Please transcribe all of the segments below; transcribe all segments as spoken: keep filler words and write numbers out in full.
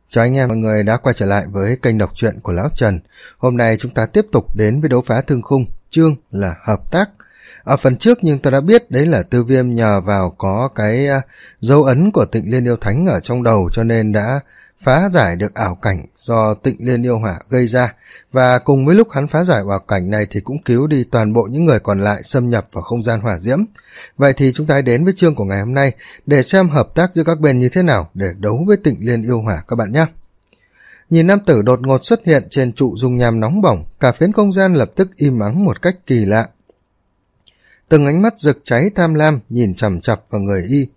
Chào anh em mọi người đã quay trở lại với kênh đọc truyện của Lão Trần. Hôm nay chúng ta tiếp tục đến với đấu phá thương khung, chương là hợp tác. Ở phần trước nhưng ta đã biết đấy là Tiêu Viêm nhờ vào có cái uh, dấu ấn của Tịnh Liên Yêu Thánh ở trong đầu cho nên đã phá giải được ảo cảnh do Tịnh Liên Yêu Hỏa gây ra. Và cùng với lúc hắn phá giải ảo cảnh này thì cũng cứu đi toàn bộ những người còn lại xâm nhập vào không gian hỏa diễm. Vậy thì chúng ta hãy đến với chương của ngày hôm nay để xem hợp tác giữa các bên như thế nào để đấu với Tịnh Liên Yêu Hỏa các bạn nhé. Nhìn nam tử đột ngột xuất hiện trên trụ dung nham nóng bỏng, cả phiến không gian lập tức im ắng một cách kỳ lạ. Từng ánh mắt rực cháy tham lam nhìn chằm chằm vào người y.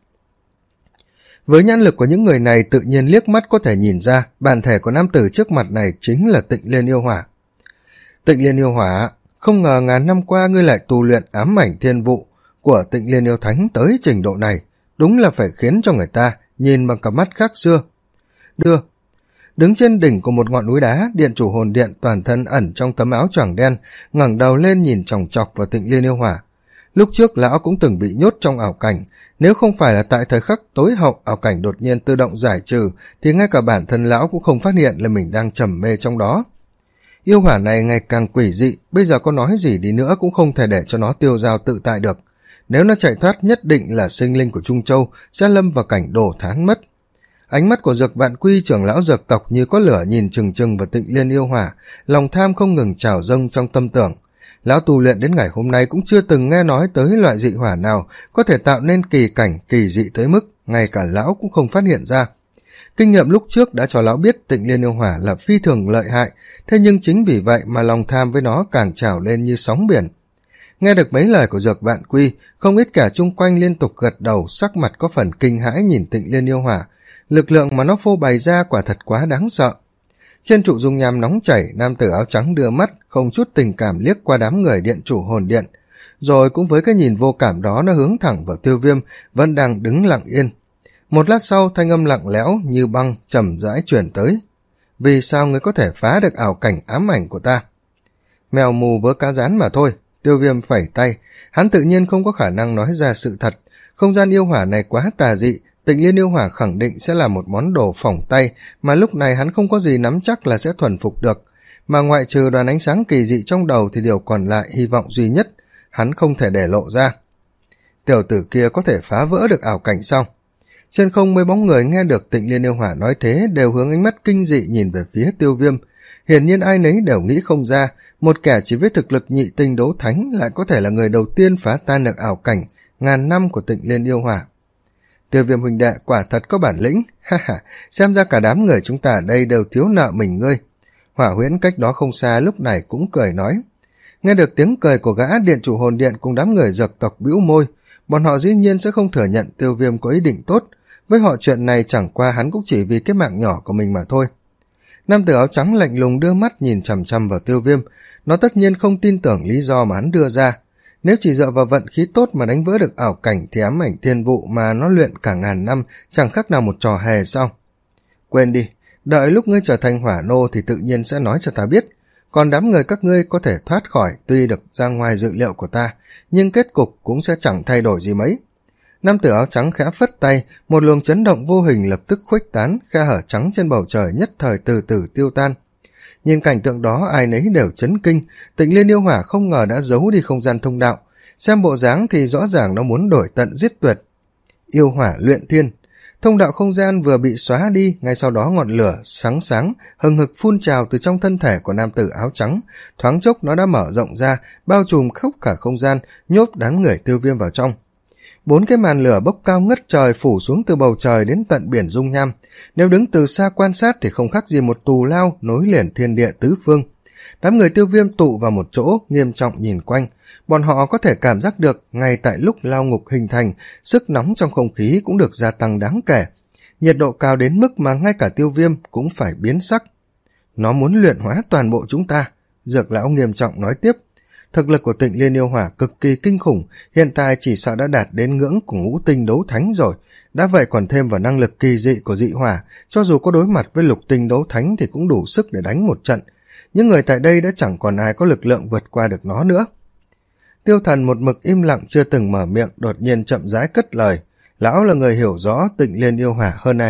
Với nhãn lực của những người này tự nhiên liếc mắt có thể nhìn ra bản thể của nam tử trước mặt này chính là Tịnh Liên Yêu Hỏa. Tịnh Liên Yêu Hỏa, không ngờ ngàn năm qua ngươi lại tu luyện ám ảnh thiên vụ của Tịnh Liên Yêu Thánh tới trình độ này, đúng là phải khiến cho người ta nhìn bằng cặp mắt khác xưa. Đưa Đứng trên đỉnh của một ngọn núi đá, điện chủ hồn điện toàn thân ẩn trong tấm áo choàng đen, ngẩng đầu lên nhìn chòng chọc vào Tịnh Liên Yêu Hỏa. Lúc trước lão cũng từng bị nhốt trong ảo cảnh, nếu không phải là tại thời khắc tối hậu ảo cảnh đột nhiên tự động giải trừ thì ngay cả bản thân lão cũng không phát hiện là mình đang trầm mê trong đó. Yêu hỏa này ngày càng quỷ dị, bây giờ có nói gì đi nữa cũng không thể để cho nó tiêu dao tự tại được. Nếu nó chạy thoát nhất định là sinh linh của Trung Châu sẽ lâm vào cảnh đổ thán mất. Ánh mắt của Dược Vạn Quy trưởng lão Dược tộc như có lửa nhìn chừng chừng vào Tịnh Liên Yêu Hỏa, lòng tham không ngừng trào dâng trong tâm tưởng. Lão tu luyện đến ngày hôm nay cũng chưa từng nghe nói tới loại dị hỏa nào có thể tạo nên kỳ cảnh kỳ dị tới mức ngay cả lão cũng không phát hiện ra. Kinh nghiệm lúc trước đã cho lão biết Tịnh Liên Yêu Hỏa là phi thường lợi hại, thế nhưng chính vì vậy mà lòng tham với nó càng trào lên như sóng biển. Nghe được mấy lời của Dược Vạn Quy, không ít cả chung quanh liên tục gật đầu, sắc mặt có phần kinh hãi nhìn Tịnh Liên Yêu Hỏa. Lực lượng mà nó phô bày ra quả thật quá đáng sợ. Trên trụ dung nham nóng chảy, nam tử áo trắng đưa mắt không chút tình cảm liếc qua đám người điện chủ hồn điện, rồi cũng với cái nhìn vô cảm đó nó hướng thẳng vào Tiêu Viêm vẫn đang đứng lặng yên. Một lát sau, thanh âm lặng lẽo như băng chậm rãi truyền tới. Vì sao ngươi có thể phá được ảo cảnh ám ảnh của ta? Mèo mù vớ cá rán mà thôi. Tiêu Viêm phẩy tay, hắn tự nhiên không có khả năng nói ra sự thật. Không gian yêu hỏa này quá tà dị, Tịnh Liên Yêu Hỏa khẳng định sẽ là một món đồ phỏng tay mà lúc này hắn không có gì nắm chắc là sẽ thuần phục được, mà ngoại trừ đoàn ánh sáng kỳ dị trong đầu thì điều còn lại hy vọng duy nhất hắn không thể để lộ ra. Tiểu tử kia có thể phá vỡ được ảo cảnh sao? Trên không mấy bóng người nghe được Tịnh Liên Yêu Hỏa nói thế đều hướng ánh mắt kinh dị nhìn về phía Tiêu Viêm. Hiển nhiên ai nấy đều nghĩ không ra một kẻ chỉ với thực lực nhị tinh đấu thánh lại có thể là người đầu tiên phá tan được ảo cảnh ngàn năm của Tịnh Liên Yêu Hỏa. Tiêu Viêm huynh đệ quả thật có bản lĩnh, ha ha, xem ra cả đám người chúng ta ở đây đều thiếu nợ mình ngươi. Hỏa Huyễn cách đó không xa lúc này cũng cười nói. Nghe được tiếng cười của gã, điện chủ hồn điện cùng đám người Dược tộc bĩu môi, bọn họ dĩ nhiên sẽ không thừa nhận Tiêu Viêm có ý định tốt, với họ chuyện này chẳng qua hắn cũng chỉ vì cái mạng nhỏ của mình mà thôi. Nam tử áo trắng lạnh lùng đưa mắt nhìn chằm chằm vào Tiêu Viêm, nó tất nhiên không tin tưởng lý do mà hắn đưa ra. Nếu chỉ dựa vào vận khí tốt mà đánh vỡ được ảo cảnh thì ám ảnh thiên vụ mà nó luyện cả ngàn năm chẳng khác nào một trò hề sao? Quên đi, đợi lúc ngươi trở thành hỏa nô thì tự nhiên sẽ nói cho ta biết. Còn đám người các ngươi có thể thoát khỏi tuy được ra ngoài dự liệu của ta, nhưng kết cục cũng sẽ chẳng thay đổi gì mấy. Nam tử áo trắng khẽ phất tay, một luồng chấn động vô hình lập tức khuếch tán, khe hở trắng trên bầu trời nhất thời từ từ tiêu tan. Nhìn cảnh tượng đó ai nấy đều chấn kinh, Tịnh Liên Yêu Hỏa không ngờ đã giấu đi không gian thông đạo, xem bộ dáng thì rõ ràng nó muốn đổi tận giết tuyệt. Yêu hỏa luyện thiên, thông đạo không gian vừa bị xóa đi, ngay sau đó ngọn lửa sáng sáng hừng hực phun trào từ trong thân thể của nam tử áo trắng, thoáng chốc nó đã mở rộng ra, bao trùm khắp cả không gian, nhốt đám người Tiêu Viêm vào trong. Bốn cái màn lửa bốc cao ngất trời phủ xuống từ bầu trời đến tận biển dung nham, nếu đứng từ xa quan sát thì không khác gì một tù lao nối liền thiên địa tứ phương. Đám người Tiêu Viêm tụ vào một chỗ nghiêm trọng nhìn quanh, bọn họ có thể cảm giác được ngay tại lúc lao ngục hình thành, sức nóng trong không khí cũng được gia tăng đáng kể, nhiệt độ cao đến mức mà ngay cả Tiêu Viêm cũng phải biến sắc. Nó muốn luyện hóa toàn bộ chúng ta, Dược lão nghiêm trọng nói tiếp. Thực lực của Tịnh Liên Yêu Hỏa cực kỳ kinh khủng, hiện tại chỉ sợ đã đạt đến ngưỡng của ngũ tinh đấu thánh rồi, đã vậy còn thêm vào năng lực kỳ dị của dị hỏa, cho dù có đối mặt với lục tinh đấu thánh thì cũng đủ sức để đánh một trận. Những người tại đây đã chẳng còn ai có lực lượng vượt qua được nó nữa. Tiêu Thần một mực im lặng chưa từng mở miệng, đột nhiên chậm rãi cất lời. Lão là người hiểu rõ Tịnh Liên Yêu Hỏa hơn ai hết,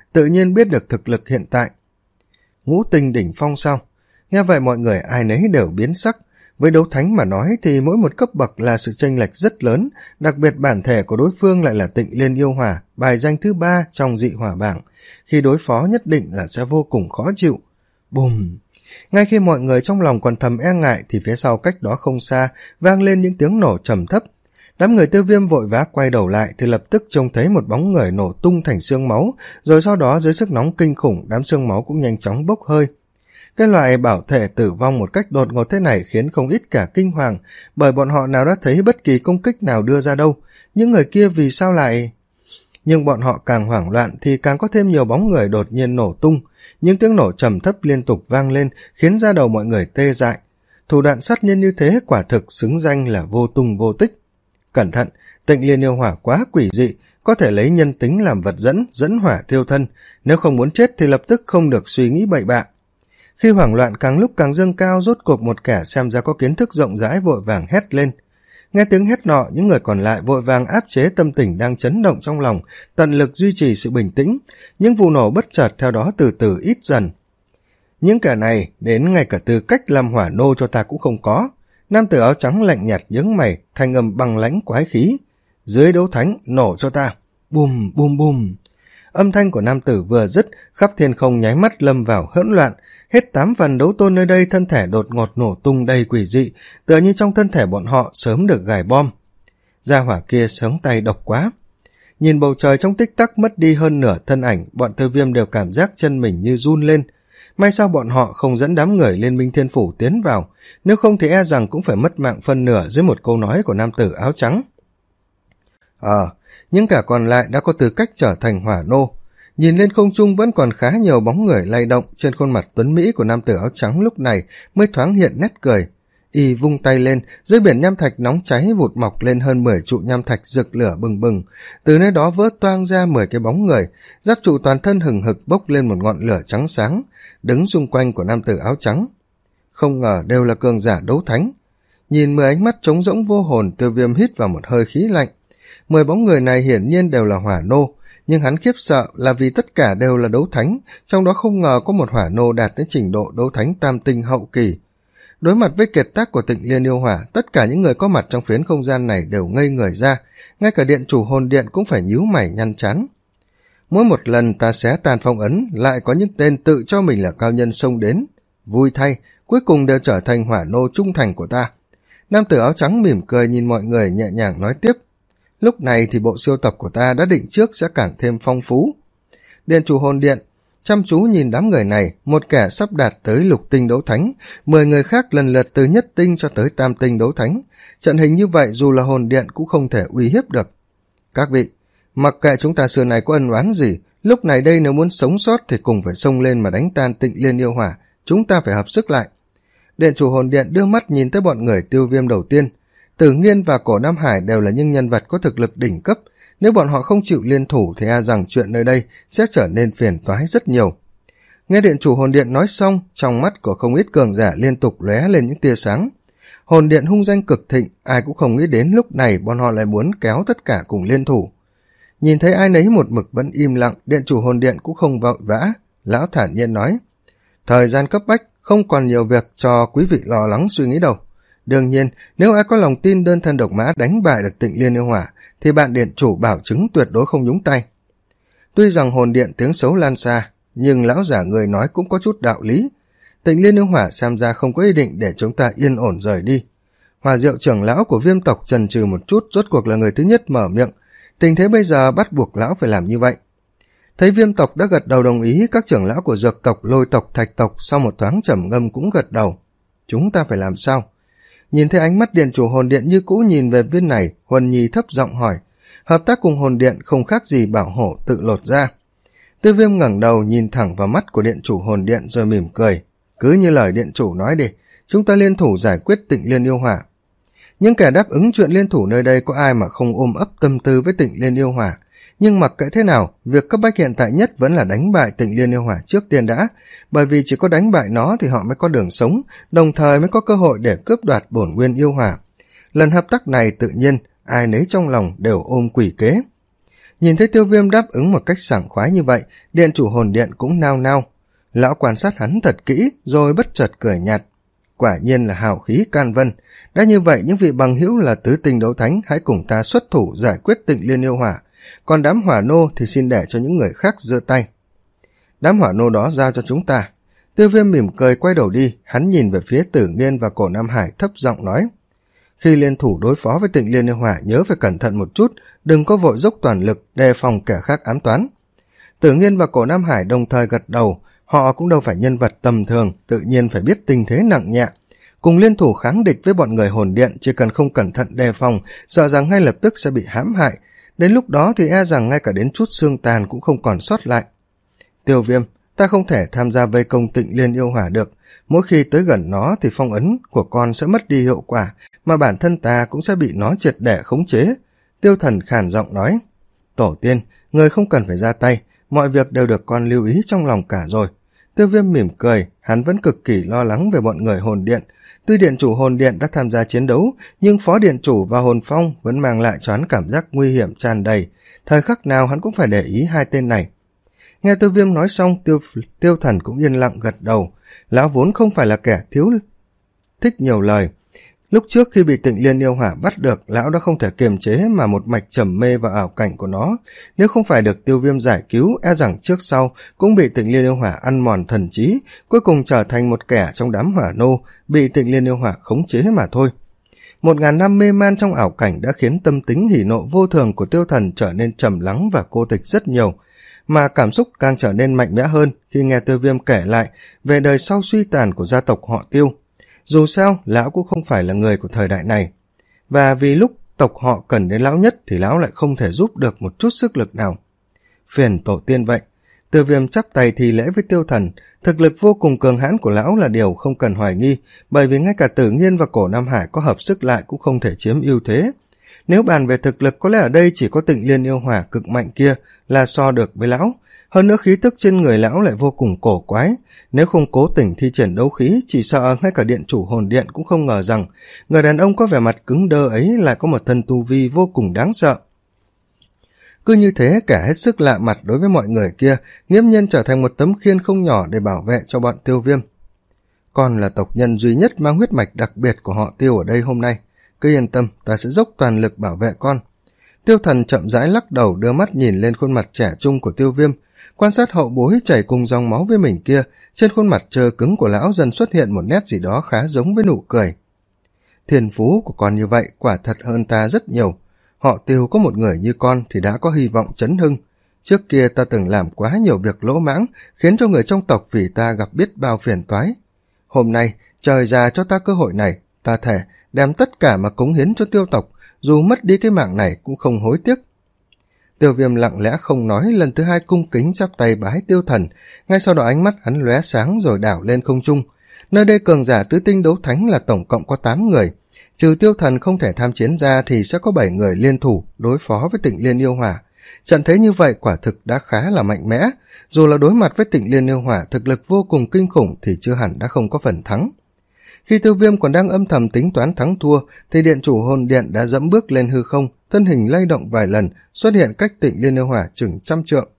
tự nhiên biết được thực lực hiện tại. Ngũ tinh đỉnh phong sao? Nghe vậy mọi người ai nấy đều biến sắc. Với đấu thánh mà nói thì mỗi một cấp bậc là sự chênh lệch rất lớn, đặc biệt bản thể của đối phương lại là Tịnh Liên Yêu Hỏa, bài danh thứ ba trong dị hỏa bảng. Khi đối phó nhất định là sẽ vô cùng khó chịu. Bùm! Ngay khi mọi người trong lòng còn thầm e ngại thì phía sau cách đó không xa vang lên những tiếng nổ trầm thấp. Đám người Tiêu Viêm vội vã quay đầu lại thì lập tức trông thấy một bóng người nổ tung thành xương máu, rồi sau đó dưới sức nóng kinh khủng đám xương máu cũng nhanh chóng bốc hơi. Cái loại bảo thể tử vong một cách đột ngột thế này khiến không ít cả kinh hoàng, bởi bọn họ nào đã thấy bất kỳ công kích nào đưa ra đâu, những người kia vì sao lại... Nhưng bọn họ càng hoảng loạn thì càng có thêm nhiều bóng người đột nhiên nổ tung, những tiếng nổ trầm thấp liên tục vang lên khiến da đầu mọi người tê dại. Thủ đoạn sát nhân như thế quả thực xứng danh là vô tung vô tích. Cẩn thận, Tịnh Liên Yêu Hỏa quá quỷ dị, có thể lấy nhân tính làm vật dẫn, dẫn hỏa thiêu thân, nếu không muốn chết thì lập tức không được suy nghĩ bậy bạ. Khi hoảng loạn càng lúc càng dâng cao, rốt cuộc một kẻ xem ra có kiến thức rộng rãi vội vàng hét lên. Nghe tiếng hét nọ, những người còn lại vội vàng áp chế tâm tình đang chấn động trong lòng, tận lực duy trì sự bình tĩnh, những vụ nổ bất chợt theo đó từ từ ít dần. Những kẻ này đến ngay cả tư cách làm hỏa nô cho ta cũng không có. Nam tử áo trắng lạnh nhạt nhướng mày, thanh âm băng lãnh quái khí. Dưới đấu thánh, nổ cho ta. Bùm bùm bùm. Âm thanh của nam tử vừa dứt, khắp thiên không nháy mắt lâm vào hỗn loạn. Hết tám phần đấu tôn nơi đây thân thể đột ngột nổ tung đầy quỷ dị, tựa như trong thân thể bọn họ sớm được gài bom. Gia hỏa kia sống tay độc quá. Nhìn bầu trời trong tích tắc mất đi hơn nửa thân ảnh, bọn Tiêu Viêm đều cảm giác chân mình như run lên. May sao bọn họ không dẫn đám người Liên Minh Thiên Phủ tiến vào, nếu không thì e rằng cũng phải mất mạng phân nửa dưới một câu nói của nam tử áo trắng. Ờ, à, những cả còn lại đã có tư cách trở thành hỏa nô. Nhìn lên không trung vẫn còn khá nhiều bóng người lay động, trên khuôn mặt tuấn mỹ của nam tử áo trắng lúc này mới thoáng hiện nét cười. Y vung tay lên, dưới biển nham thạch nóng cháy vụt mọc lên hơn mười trụ nham thạch rực lửa bừng bừng, từ nơi đó vỡ toang ra mười cái bóng người, giáp trụ toàn thân hừng hực bốc lên một ngọn lửa trắng sáng, đứng xung quanh của nam tử áo trắng. Không ngờ đều là cường giả đấu thánh. Nhìn mười ánh mắt trống rỗng vô hồn, Tiêu Viêm hít vào một hơi khí lạnh. Mười bóng người này hiển nhiên đều là hỏa nô, nhưng hắn khiếp sợ là vì tất cả đều là đấu thánh, trong đó không ngờ có một hỏa nô đạt đến trình độ đấu thánh tam tinh hậu kỳ. Đối mặt với kiệt tác của Tịnh Liên Yêu Hỏa, tất cả những người có mặt trong phiến không gian này đều ngây người ra, ngay cả điện chủ hồn điện cũng phải nhíu mày nhăn trán. Mỗi một lần ta xé tan phong ấn, lại có những tên tự cho mình là cao nhân xông đến. Vui thay, cuối cùng đều trở thành hỏa nô trung thành của ta. Nam tử áo trắng mỉm cười nhìn mọi người nhẹ nhàng nói tiếp. Lúc này thì bộ siêu tập của ta đã định trước sẽ càng thêm phong phú. Điện chủ hồn điện chăm chú nhìn đám người này, một kẻ sắp đạt tới lục tinh đấu thánh, mười người khác lần lượt từ nhất tinh cho tới tam tinh đấu thánh. Trận hình như vậy dù là hồn điện cũng không thể uy hiếp được. Các vị, mặc kệ chúng ta xưa này có ân oán gì, lúc này đây nếu muốn sống sót thì cùng phải xông lên mà đánh tan Tịnh Liên Yêu Hỏa, chúng ta phải hợp sức lại. Điện chủ hồn điện đưa mắt nhìn tới bọn người Tiêu Viêm đầu tiên. Tử Nghiên và Cổ Nam Hải đều là những nhân vật có thực lực đỉnh cấp, nếu bọn họ không chịu liên thủ thì e rằng chuyện nơi đây sẽ trở nên phiền toái rất nhiều. Nghe điện chủ hồn điện nói xong, trong mắt của không ít cường giả liên tục lóe lên những tia sáng. Hồn điện hung danh cực thịnh, ai cũng không nghĩ đến lúc này bọn họ lại muốn kéo tất cả cùng liên thủ. Nhìn thấy ai nấy một mực vẫn im lặng, điện chủ hồn điện cũng không vội vã, lão thản nhiên nói: thời gian cấp bách, không còn nhiều việc cho quý vị lo lắng suy nghĩ đâu. Đương nhiên, nếu ai có lòng tin đơn thân độc mã đánh bại được Tịnh Liên Yêu Hỏa, thì bạn điện chủ bảo chứng tuyệt đối không nhúng tay. Tuy rằng hồn điện tiếng xấu lan xa, nhưng lão giả người nói cũng có chút đạo lý. Tịnh Liên Yêu Hỏa xem ra không có ý định để chúng ta yên ổn rời đi. Hòa Diệu trưởng lão của Viêm tộc chần chừ một chút, rốt cuộc là người thứ nhất mở miệng. Tình thế bây giờ bắt buộc lão phải làm như vậy. Thấy Viêm tộc đã gật đầu đồng ý, các trưởng lão của Dược tộc, Lôi tộc, Thạch tộc sau một thoáng trầm ngâm cũng gật đầu. Chúng ta phải làm sao? Nhìn thấy ánh mắt điện chủ hồn điện như cũ nhìn về bên này, Huân Nhi thấp giọng hỏi. Hợp tác cùng hồn điện không khác gì bảo hổ tự lột ra. Tiêu Viêm ngẩng đầu nhìn thẳng vào mắt của điện chủ hồn điện rồi mỉm cười. Cứ như lời điện chủ nói đi, chúng ta liên thủ giải quyết Tịnh Liên Yêu Hỏa. Những kẻ đáp ứng chuyện liên thủ nơi đây có ai mà không ôm ấp tâm tư với Tịnh Liên Yêu Hỏa. Nhưng mặc kệ thế nào, việc cấp bách hiện tại nhất vẫn là đánh bại Tịnh Liên Yêu Hỏa trước tiên đã, bởi vì chỉ có đánh bại nó thì họ mới có đường sống, đồng thời mới có cơ hội để cướp đoạt bổn nguyên yêu hỏa. Lần hợp tác này tự nhiên, ai nấy trong lòng đều ôm quỷ kế. Nhìn thấy Tiêu Viêm đáp ứng một cách sảng khoái như vậy, điện chủ hồn điện cũng nao nao. Lão quan sát hắn thật kỹ rồi bất chợt cười nhạt. Quả nhiên là hào khí can vân. Đã như vậy, những vị bằng hữu là tứ tinh đấu thánh hãy cùng ta xuất thủ giải quyết Tịnh Liên yêu hỏa, còn đám hỏa nô thì xin để cho những người khác giơ tay. Đám hỏa nô đó giao cho chúng ta. Tiêu Viêm mỉm cười quay đầu đi, hắn nhìn về phía Tử Nghiên và Cổ Nam Hải thấp giọng nói. Khi liên thủ đối phó với Tịnh Liên yêu hỏa nhớ phải cẩn thận một chút, đừng có vội dốc toàn lực đề phòng kẻ khác ám toán. Tử Nghiên và Cổ Nam Hải đồng thời gật đầu, họ cũng đâu phải nhân vật tầm thường, tự nhiên phải biết tình thế nặng nhẹ. Cùng liên thủ kháng địch với bọn người hồn điện, chỉ cần không cẩn thận đề phòng, sợ rằng ngay lập tức sẽ bị hãm hại. Đến lúc đó thì e rằng ngay cả đến chút xương tàn cũng không còn sót lại. Tiêu Viêm, ta không thể tham gia vây công Tịnh Liên yêu hỏa được. Mỗi khi tới gần nó thì phong ấn của con sẽ mất đi hiệu quả, mà bản thân ta cũng sẽ bị nó triệt để khống chế. Tiêu Thần khàn giọng nói. Tổ tiên, người không cần phải ra tay, mọi việc đều được con lưu ý trong lòng cả rồi. Tiêu Viêm mỉm cười, hắn vẫn cực kỳ lo lắng về bọn người hồn điện. Tuy điện chủ hồn điện đã tham gia chiến đấu, nhưng phó điện chủ và hồn phong vẫn mang lại cho hắn cảm giác nguy hiểm tràn đầy. Thời khắc nào hắn cũng phải để ý hai tên này. Nghe Tiêu Viêm nói xong, tiêu, tiêu Thần cũng yên lặng gật đầu. Lão vốn không phải là kẻ thiếu thích nhiều lời. Lúc trước khi bị Tịnh Liên yêu hỏa bắt được, lão đã không thể kiềm chế mà một mạch trầm mê vào ảo cảnh của nó. Nếu không phải được Tiêu Viêm giải cứu, e rằng trước sau cũng bị Tịnh Liên yêu hỏa ăn mòn thần trí, cuối cùng trở thành một kẻ trong đám hỏa nô, bị Tịnh Liên yêu hỏa khống chế mà thôi. Một ngàn năm mê man trong ảo cảnh đã khiến tâm tính hỉ nộ vô thường của Tiêu Thần trở nên trầm lắng và cô tịch rất nhiều, mà cảm xúc càng trở nên mạnh mẽ hơn khi nghe Tiêu Viêm kể lại về đời sau suy tàn của gia tộc họ Tiêu. Dù sao, lão cũng không phải là người của thời đại này. Và vì lúc tộc họ cần đến lão nhất thì lão lại không thể giúp được một chút sức lực nào. Phiền tổ tiên vậy. Tiêu Viêm chắp tay thi lễ với Tiêu Thần. Thực lực vô cùng cường hãn của lão là điều không cần hoài nghi, bởi vì ngay cả Tử Nghiên và Cổ Nam Hải có hợp sức lại cũng không thể chiếm ưu thế. Nếu bàn về thực lực, có lẽ ở đây chỉ có Tịnh Liên yêu hỏa cực mạnh kia là so được với lão. Hơn nữa khí tức trên người lão lại vô cùng cổ quái. Nếu không cố tình thi triển đấu khí, chỉ sợ ngay cả điện chủ hồn điện cũng không ngờ rằng người đàn ông có vẻ mặt cứng đơ ấy lại có một thân tu vi vô cùng đáng sợ. Cứ như thế, cả hết sức lạ mặt đối với mọi người kia, nghiễm nhiên trở thành một tấm khiên không nhỏ để bảo vệ cho bọn Tiêu Viêm. Con là tộc nhân duy nhất mang huyết mạch đặc biệt của họ Tiêu ở đây hôm nay. Cứ yên tâm, ta sẽ dốc toàn lực bảo vệ con. Tiêu Thần chậm rãi lắc đầu, đưa mắt nhìn lên khuôn mặt trẻ trung của Tiêu Viêm. Quan sát hậu bối chảy cùng dòng máu với mình kia, trên khuôn mặt trơ cứng của lão dần xuất hiện một nét gì đó khá giống với nụ cười. Thiên phú của con như vậy quả thật hơn ta rất nhiều. Họ Tiêu có một người như con thì đã có hy vọng chấn hưng. Trước kia ta từng làm quá nhiều việc lỗ mãng, khiến cho người trong tộc vì ta gặp biết bao phiền toái. Hôm nay, trời già cho ta cơ hội này, ta thề đem tất cả mà cống hiến cho Tiêu tộc, dù mất đi cái mạng này cũng không hối tiếc. Tiêu Viêm lặng lẽ không nói, lần thứ hai cung kính chắp tay bái Tiêu Thần, ngay sau đó ánh mắt hắn lóe sáng rồi đảo lên không trung. Nơi đây cường giả tứ tinh đấu thánh là tổng cộng có tám người, trừ Tiêu Thần không thể tham chiến ra thì sẽ có bảy người liên thủ đối phó với Tịnh Liên yêu hỏa. Trận thế như vậy quả thực đã khá là mạnh mẽ, dù là đối mặt với Tịnh Liên yêu hỏa thực lực vô cùng kinh khủng thì chưa hẳn đã không có phần thắng. Khi Tiêu Viêm còn đang âm thầm tính toán thắng thua thì điện chủ hồn điện đã dẫm bước lên hư không, thân hình lay động vài lần, xuất hiện cách Tịnh Liên yêu hỏa chừng trăm trượng.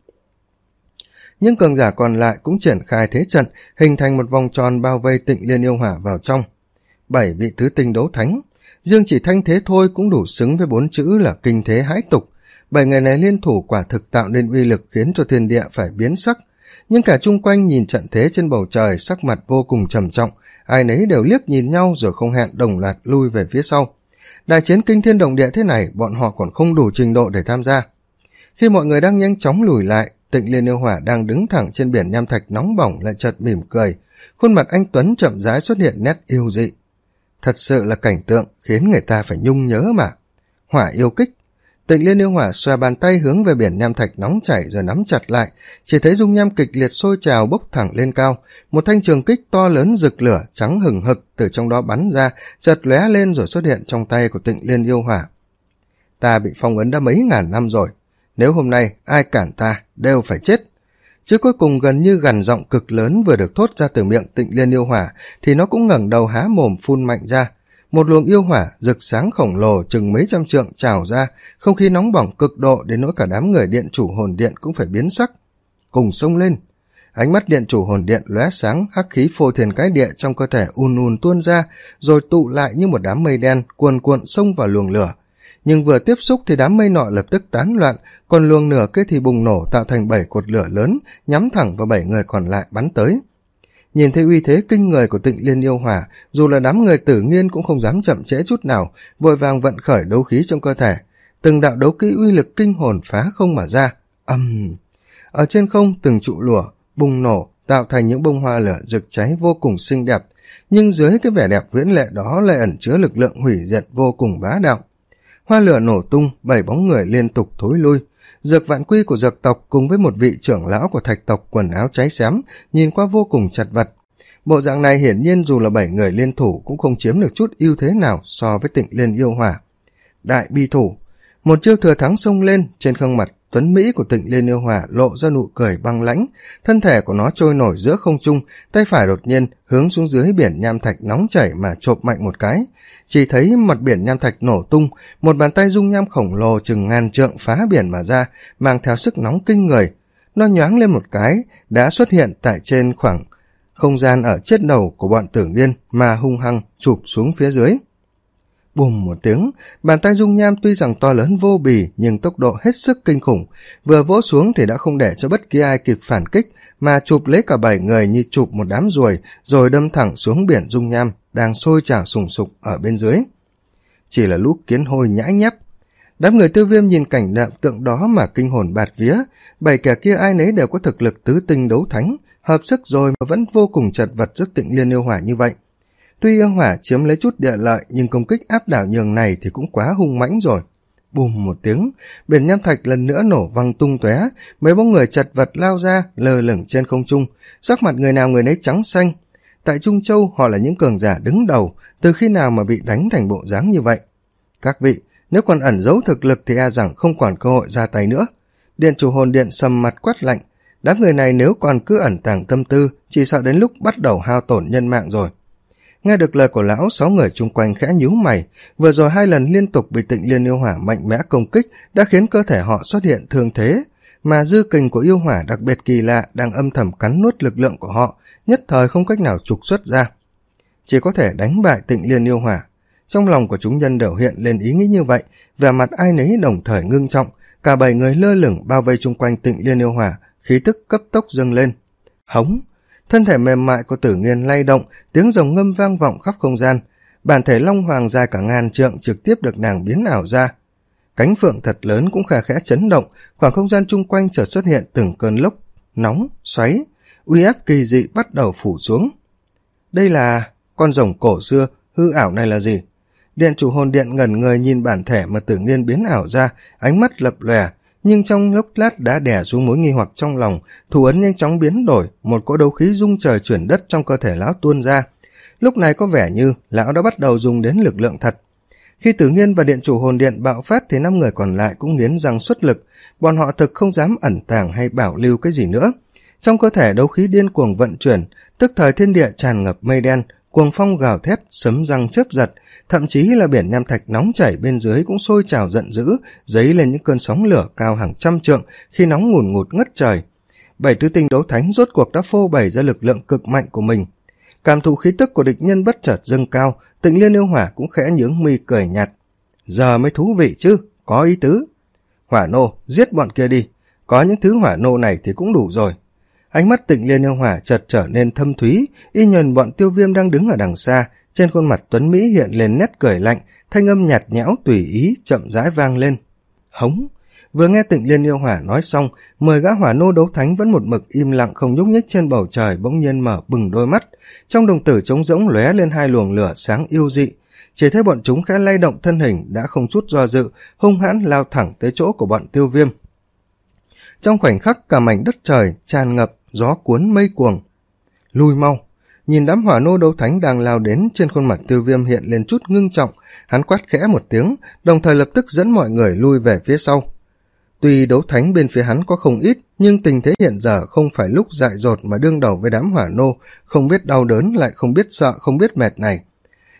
Những cường giả còn lại cũng triển khai thế trận, hình thành một vòng tròn bao vây Tịnh Liên yêu hỏa vào trong. Bảy vị tứ tinh đấu thánh, riêng chỉ thanh thế thôi cũng đủ xứng với bốn chữ là kinh thế hãi tục. Bảy người này liên thủ quả thực tạo nên uy lực khiến cho thiên địa phải biến sắc. Nhưng cả chung quanh nhìn trận thế trên bầu trời, sắc mặt vô cùng trầm trọng, ai nấy đều liếc nhìn nhau rồi không hẹn đồng loạt lui về phía sau. Đại chiến kinh thiên động địa thế này, bọn họ còn không đủ trình độ để tham gia. Khi mọi người đang nhanh chóng lùi lại, Tịnh Liên yêu hỏa đang đứng thẳng trên biển nham thạch nóng bỏng lại chợt mỉm cười, khuôn mặt anh tuấn chậm rãi xuất hiện nét yêu dị. Thật sự là cảnh tượng khiến người ta phải nhung nhớ mà. Hỏa yêu kích. Tịnh Liên yêu hỏa xòe bàn tay hướng về biển nham thạch nóng chảy rồi nắm chặt lại, chỉ thấy dung nham kịch liệt sôi trào bốc thẳng lên cao, một thanh trường kích to lớn rực lửa trắng hừng hực từ trong đó bắn ra, chợt lóe lên rồi xuất hiện trong tay của Tịnh Liên yêu hỏa. Ta bị phong ấn đã mấy ngàn năm rồi, nếu hôm nay ai cản ta đều phải chết. Chứ cuối cùng gần như gằn giọng cực lớn vừa được thốt ra từ miệng Tịnh Liên yêu hỏa thì nó cũng ngẩng đầu há mồm phun mạnh ra. một luồng yêu hỏa rực sáng khổng lồ chừng mấy trăm trượng trào ra, không khí nóng bỏng cực độ đến nỗi cả đám người điện chủ hồn điện cũng phải biến sắc. Cùng xông lên. Ánh mắt điện chủ hồn điện lóe sáng, hắc khí phô thiên cái địa trong cơ thể ùn ùn tuôn ra, rồi tụ lại như một đám mây đen cuồn cuộn xông vào luồng lửa. Nhưng vừa tiếp xúc thì đám mây nọ lập tức tán loạn, còn luồng nửa kia thì bùng nổ tạo thành bảy cột lửa lớn, nhắm thẳng vào bảy người còn lại bắn tới. Nhìn thấy uy thế kinh người của Tịnh Liên yêu hỏa, dù là đám người Tử Nghiên cũng không dám chậm trễ chút nào, vội vàng vận khởi đấu khí trong cơ thể. Từng đạo đấu kỹ uy lực kinh hồn phá không mà ra. Ầm! Uhm. Ở trên không từng trụ lửa bùng nổ, tạo thành những bông hoa lửa rực cháy vô cùng xinh đẹp, nhưng dưới cái vẻ đẹp huyễn lệ đó lại ẩn chứa lực lượng hủy diệt vô cùng bá đạo. Hoa lửa nổ tung, bảy bóng người liên tục thối lui. Dược Vạn Quy của dược tộc cùng với một vị trưởng lão của thạch tộc quần áo cháy xém, nhìn qua vô cùng chật vật. Bộ dạng này hiển nhiên dù là bảy người liên thủ cũng không chiếm được chút ưu thế nào so với Tịnh Liên yêu hỏa. Đại bi thủ, một chiêu thừa thắng xông lên, trên khuôn mặt tuấn mỹ của Tịnh Liên yêu hỏa lộ ra nụ cười băng lãnh, thân thể của nó trôi nổi giữa không trung, tay phải đột nhiên hướng xuống dưới biển nham thạch nóng chảy mà chộp mạnh một cái. Chỉ thấy mặt biển nham thạch nổ tung, một bàn tay dung nham khổng lồ chừng ngàn trượng phá biển mà ra, mang theo sức nóng kinh người. Nó nhoáng lên một cái, đã xuất hiện tại trên khoảng không gian ở chết đầu của bọn Tử Nghiên mà hung hăng chụp xuống phía dưới. Bùm một tiếng, bàn tay dung nham tuy rằng to lớn vô bì nhưng tốc độ hết sức kinh khủng, vừa vỗ xuống thì đã không để cho bất kỳ ai kịp phản kích, mà chụp lấy cả bảy người như chụp một đám ruồi, rồi đâm thẳng xuống biển dung nham đang sôi trào sùng sục ở bên dưới. Chỉ là lũ kiến hôi nhãi nhép. Đám người Tiêu Viêm nhìn cảnh tượng đó mà kinh hồn bạt vía, bảy kẻ kia ai nấy đều có thực lực tứ tinh đấu thánh, hợp sức rồi mà vẫn vô cùng chật vật trước Tịnh Liên yêu hỏa như vậy. Tuy yêu hỏa chiếm lấy chút địa lợi nhưng công kích áp đảo nhường này thì cũng quá hung mãnh rồi. Bùm một tiếng, biển nham thạch lần nữa nổ văng tung tóe, mấy bóng người chật vật lao ra lơ lửng trên không trung, sắc mặt người nào người nấy trắng xanh. Tại Trung Châu họ là những cường giả đứng đầu, từ khi nào mà bị đánh thành bộ dáng như vậy. Các vị, nếu còn ẩn giấu thực lực thì e rằng không còn cơ hội ra tay nữa. Điện chủ hồn điện sầm mặt quát lạnh, đám người này nếu còn cứ ẩn tàng tâm tư, chỉ sợ đến lúc bắt đầu hao tổn nhân mạng rồi. Nghe được lời của lão, sáu người chung quanh khẽ nhíu mày, vừa rồi hai lần liên tục bị Tịnh Liên yêu hỏa mạnh mẽ công kích đã khiến cơ thể họ xuất hiện thương thế, mà dư kình của yêu hỏa đặc biệt kỳ lạ đang âm thầm cắn nuốt lực lượng của họ, nhất thời không cách nào trục xuất ra. Chỉ có thể đánh bại Tịnh Liên yêu hỏa. Trong lòng của chúng nhân đều hiện lên ý nghĩ như vậy, vẻ mặt ai nấy đồng thời ngưng trọng, cả bảy người lơ lửng bao vây chung quanh Tịnh Liên yêu hỏa, khí tức cấp tốc dâng lên. Hống! Thân thể mềm mại của Tử Nghiên lay động, tiếng rồng ngâm vang vọng khắp không gian. Bản thể long hoàng dài cả ngàn trượng trực tiếp được nàng biến ảo ra. Cánh phượng thật lớn cũng khẽ khẽ chấn động, khoảng không gian chung quanh chợt xuất hiện từng cơn lốc nóng, xoáy, uy áp kỳ dị bắt đầu phủ xuống. Đây là con rồng cổ xưa, hư ảo này là gì? Điện chủ hồn điện ngẩn người nhìn bản thể mà Tử Nghiên biến ảo ra, ánh mắt lập lòe, nhưng trong lốc lát đã đè xuống mối nghi hoặc trong lòng, thủ ấn nhanh chóng biến đổi, một cỗ đấu khí rung trời chuyển đất trong cơ thể lão tuôn ra. Lúc này có vẻ như lão đã bắt đầu dùng đến lực lượng thật. Khi Tử Nghiên và điện chủ hồn điện bạo phát thì năm người còn lại cũng nghiến răng xuất lực, bọn họ thực không dám ẩn tàng hay bảo lưu cái gì nữa. Trong cơ thể đấu khí điên cuồng vận chuyển, tức thời thiên địa tràn ngập mây đen, cuồng phong gào thét, sấm răng chớp giật, thậm chí là biển nham thạch nóng chảy bên dưới cũng sôi trào giận dữ, dấy lên những cơn sóng lửa cao hàng trăm trượng khi nóng ngùn ngụt ngất trời. Bảy tứ tinh đấu thánh rốt cuộc đã phô bày ra lực lượng cực mạnh của mình. Cảm thụ khí tức của địch nhân bất chợt dâng cao, Tịnh Liên yêu hỏa cũng khẽ nhướng mi cười nhạt. Giờ mới thú vị chứ, có ý tứ. Hỏa nô, giết bọn kia đi, có những thứ hỏa nô này thì cũng đủ rồi. Ánh mắt Tịnh Liên yêu hỏa chợt trở nên thâm thúy, y nhần bọn Tiêu Viêm đang đứng ở đằng xa, trên khuôn mặt tuấn mỹ hiện lên nét cười lạnh, thanh âm nhạt nhẽo tùy ý chậm rãi vang lên. Hống! Vừa nghe Tịnh Liên yêu hỏa nói xong, mười gã hỏa nô đấu thánh vẫn một mực im lặng không nhúc nhích trên bầu trời bỗng nhiên mở bừng đôi mắt, trong đồng tử trống rỗng lóe lên hai luồng lửa sáng yêu dị. Chỉ thấy bọn chúng khẽ lay động thân hình đã không chút do dự, hung hãn lao thẳng tới chỗ của bọn Tiêu Viêm. Trong khoảnh khắc cả mảnh đất trời tràn ngập gió cuốn mây cuồng. Lui mau! Nhìn đám hỏa nô đấu thánh đang lao đến, trên khuôn mặt Tiêu Viêm hiện lên chút ngưng trọng, hắn quát khẽ một tiếng, đồng thời lập tức dẫn mọi người lui về phía sau. Tuy đấu thánh bên phía hắn có không ít, nhưng tình thế hiện giờ không phải lúc dại dột mà đương đầu với đám hỏa nô, không biết đau đớn lại không biết sợ không biết mệt này.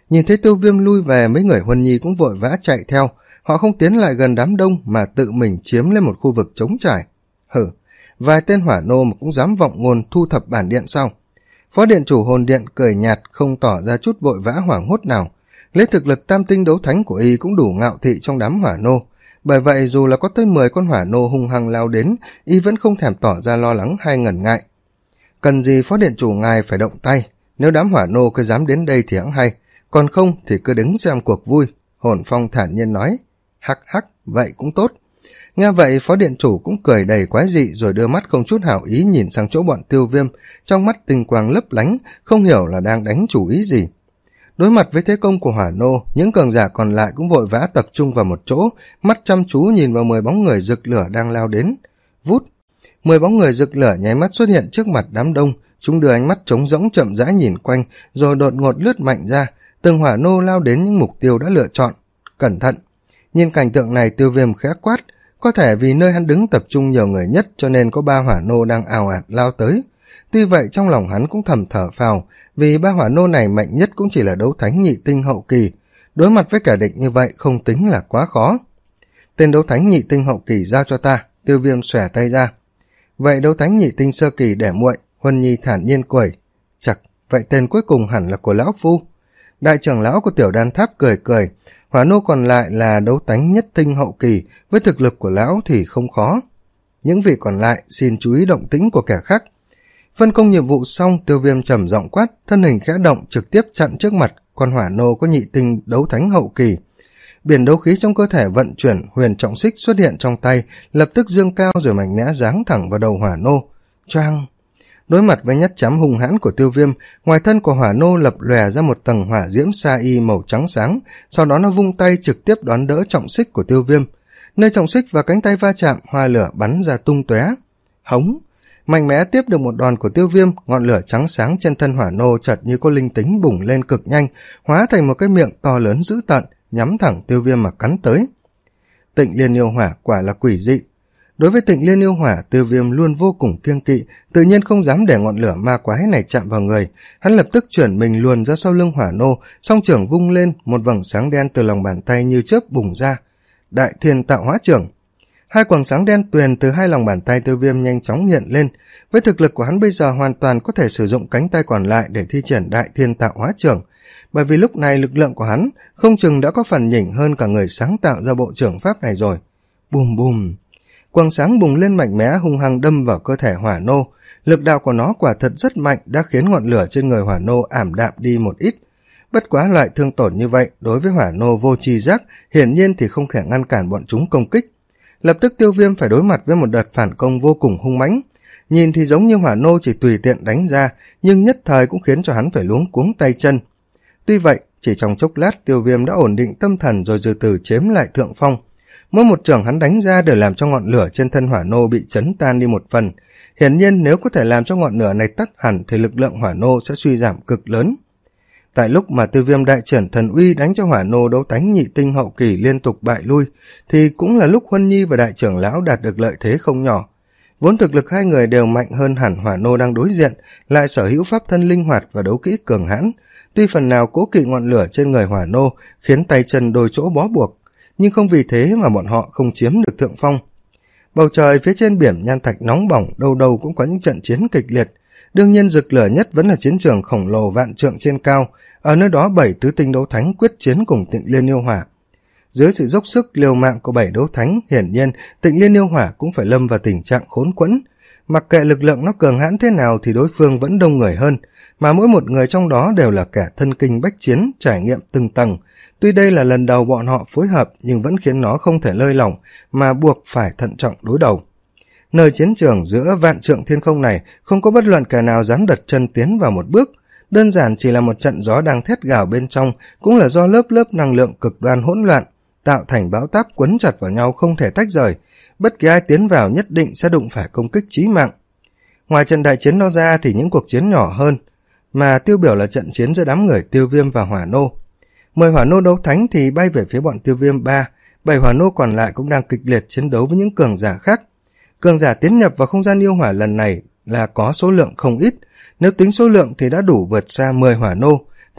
Nhìn thấy Tiêu Viêm lui về, mấy người Huân Nhi cũng vội vã chạy theo. Họ không tiến lại gần đám đông mà tự mình chiếm lên một khu vực trống trải. Hử, vài tên hỏa nô mà cũng dám vọng ngôn thu thập bản điện sao? Phó điện chủ hồn điện cười nhạt, không tỏ ra chút vội vã hoảng hốt nào. Lấy thực lực tam tinh đấu thánh của y cũng đủ ngạo thị trong đám hỏa nô. Bởi vậy dù là có tới mười con hỏa nô hung hăng lao đến, y vẫn không thèm tỏ ra lo lắng hay ngần ngại. Cần gì phó điện chủ ngài phải động tay, nếu đám hỏa nô cứ dám đến đây thì hẵng hay, còn không thì cứ đứng xem cuộc vui. Hồn Phong thản nhiên nói. Hắc hắc, vậy cũng tốt. Nghe vậy phó điện chủ cũng cười đầy quái dị, rồi đưa mắt không chút hảo ý nhìn sang chỗ bọn Tiêu Viêm, trong mắt tinh quang lấp lánh, không hiểu là đang đánh chủ ý gì. Đối mặt với thế công của hỏa nô, những cường giả còn lại cũng vội vã tập trung vào một chỗ, mắt chăm chú nhìn vào mười bóng người rực lửa đang lao đến. Vút, mười bóng người rực lửa nháy mắt xuất hiện trước mặt đám đông. Chúng đưa ánh mắt trống rỗng chậm rãi nhìn quanh, rồi đột ngột lướt mạnh ra. Từng hỏa nô lao đến những mục tiêu đã lựa chọn. Cẩn thận. Nhìn cảnh tượng này, Tiêu Viêm khẽ quát. Có thể vì nơi hắn đứng tập trung nhiều người nhất, cho nên có ba hỏa nô đang ào ạt lao tới. Tuy vậy trong lòng hắn cũng thầm thở phào, vì ba hỏa nô này mạnh nhất cũng chỉ là đấu thánh nhị tinh hậu kỳ. Đối mặt với kẻ địch như vậy không tính là quá khó. Tên đấu thánh nhị tinh hậu kỳ giao cho ta. Tiêu Viêm xòe tay ra. Vậy đấu thánh nhị tinh sơ kỳ để muội. Huân Nhi thản nhiên cười. Chặt, vậy tên cuối cùng hẳn là của lão phu. Đại trưởng lão của Tiểu Đan Tháp cười cười. Hỏa nô còn lại là đấu thánh nhất tinh hậu kỳ, với thực lực của lão thì không khó. Những vị còn lại xin chú ý động tĩnh của kẻ khác. Phân công nhiệm vụ xong, Tiêu Viêm trầm giọng quát, thân hình khẽ động trực tiếp chặn trước mặt con hỏa nô có nhị tinh đấu thánh hậu kỳ. Biển đấu khí trong cơ thể vận chuyển, huyền trọng xích xuất hiện trong tay, lập tức dương cao rồi mạnh mẽ giáng thẳng vào đầu hỏa nô. Choang! Đối mặt với nhát chém hung hãn của Tiêu Viêm, ngoài thân của hỏa nô lập lòe ra một tầng hỏa diễm sa y màu trắng sáng, sau đó nó vung tay trực tiếp đón đỡ trọng xích của Tiêu Viêm. Nơi trọng xích và cánh tay va chạm, hoa lửa bắn ra tung tóe. Hống! Mạnh mẽ tiếp được một đòn của Tiêu Viêm, ngọn lửa trắng sáng trên thân hỏa nô chợt như có linh tính bùng lên cực nhanh, hóa thành một cái miệng to lớn dữ tợn, nhắm thẳng Tiêu Viêm mà cắn tới. Tịnh Liên Yêu Hỏa quả là quỷ dị. Đối với Tịnh Liên Yêu Hỏa, Tiêu Viêm luôn vô cùng kiêng kỵ, tự nhiên không dám để ngọn lửa ma quái này chạm vào người. Hắn lập tức chuyển mình luồn ra sau lưng hỏa nô, song trưởng vung lên, một vầng sáng đen từ lòng bàn tay như chớp bùng ra. Đại Thiên Tạo Hóa Trưởng. Hai quầng sáng đen tuyền từ hai lòng bàn tay Tiêu Viêm nhanh chóng hiện lên. Với thực lực của hắn bây giờ hoàn toàn có thể sử dụng cánh tay còn lại để thi triển Đại Thiên Tạo Hóa Trưởng, bởi vì lúc này lực lượng của hắn không chừng đã có phần nhỉnh hơn cả người sáng tạo ra bộ trưởng pháp này rồi. Bùm bùm! Quầng sáng bùng lên mạnh mẽ hung hăng đâm vào cơ thể hỏa nô. Lực đạo của nó quả thật rất mạnh, đã khiến ngọn lửa trên người hỏa nô ảm đạm đi một ít. Bất quá loại thương tổn như vậy đối với hỏa nô vô tri giác hiển nhiên thì không thể ngăn cản bọn chúng công kích. Lập tức Tiêu Viêm phải đối mặt với một đợt phản công vô cùng hung mãnh. Nhìn thì giống như hỏa nô chỉ tùy tiện đánh ra, nhưng nhất thời cũng khiến cho hắn phải luống cuống tay chân. Tuy vậy, chỉ trong chốc lát Tiêu Viêm đã ổn định tâm thần rồi từ từ chiếm lại thượng phong. Mỗi một chưởng hắn đánh ra đều làm cho ngọn lửa trên thân hỏa nô bị chấn tan đi một phần. Hiển nhiên nếu có thể làm cho ngọn lửa này tắt hẳn thì lực lượng hỏa nô sẽ suy giảm cực lớn. Tại lúc mà Tiêu Viêm đại triển thần uy đánh cho hỏa nô đấu thánh nhị tinh hậu kỳ liên tục bại lui, thì cũng là lúc Huân Nhi và đại trưởng lão đạt được lợi thế không nhỏ. Vốn thực lực hai người đều mạnh hơn hẳn hỏa nô đang đối diện, lại sở hữu pháp thân linh hoạt và đấu kỹ cường hãn. Tuy phần nào cố kỵ ngọn lửa trên người hỏa nô khiến tay chân đôi chỗ bó buộc, nhưng không vì thế mà bọn họ không chiếm được thượng phong. Bầu trời phía trên biển nhan thạch nóng bỏng, đâu đâu cũng có những trận chiến kịch liệt. Đương nhiên rực lửa nhất vẫn là chiến trường khổng lồ vạn trượng trên cao, ở nơi đó bảy tứ tinh đấu thánh quyết chiến cùng Tịnh Liên Yêu Hỏa. Dưới sự dốc sức liều mạng của bảy đấu thánh, hiển nhiên Tịnh Liên Yêu Hỏa cũng phải lâm vào tình trạng khốn quẫn. Mặc kệ lực lượng nó cường hãn thế nào thì đối phương vẫn đông người hơn, mà mỗi một người trong đó đều là kẻ thân kinh bách chiến, trải nghiệm từng tầng. Tuy đây là lần đầu bọn họ phối hợp nhưng vẫn khiến nó không thể lơi lỏng, mà buộc phải thận trọng đối đầu. Nơi chiến trường giữa vạn trượng thiên không này không có bất luận kẻ nào dám đặt chân tiến vào một bước. Đơn giản chỉ là một trận gió đang thét gào bên trong, cũng là do lớp lớp năng lượng cực đoan hỗn loạn, tạo thành bão táp quấn chặt vào nhau không thể tách rời. Bất kỳ ai tiến vào nhất định sẽ đụng phải công kích chí mạng. Ngoài trận đại chiến đó ra thì những cuộc chiến nhỏ hơn, mà tiêu biểu là trận chiến giữa đám người Tiêu Viêm và hỏa nô. Mười hỏa nô đấu thánh thì bay về phía bọn Tiêu Viêm ba, bảy hỏa nô còn lại cũng đang kịch liệt chiến đấu với những cường giả khác. Cường giả tiến nhập vào không gian yêu hỏa lần này là có số lượng không ít, nếu tính số lượng thì đã đủ vượt xa mười hỏa nô,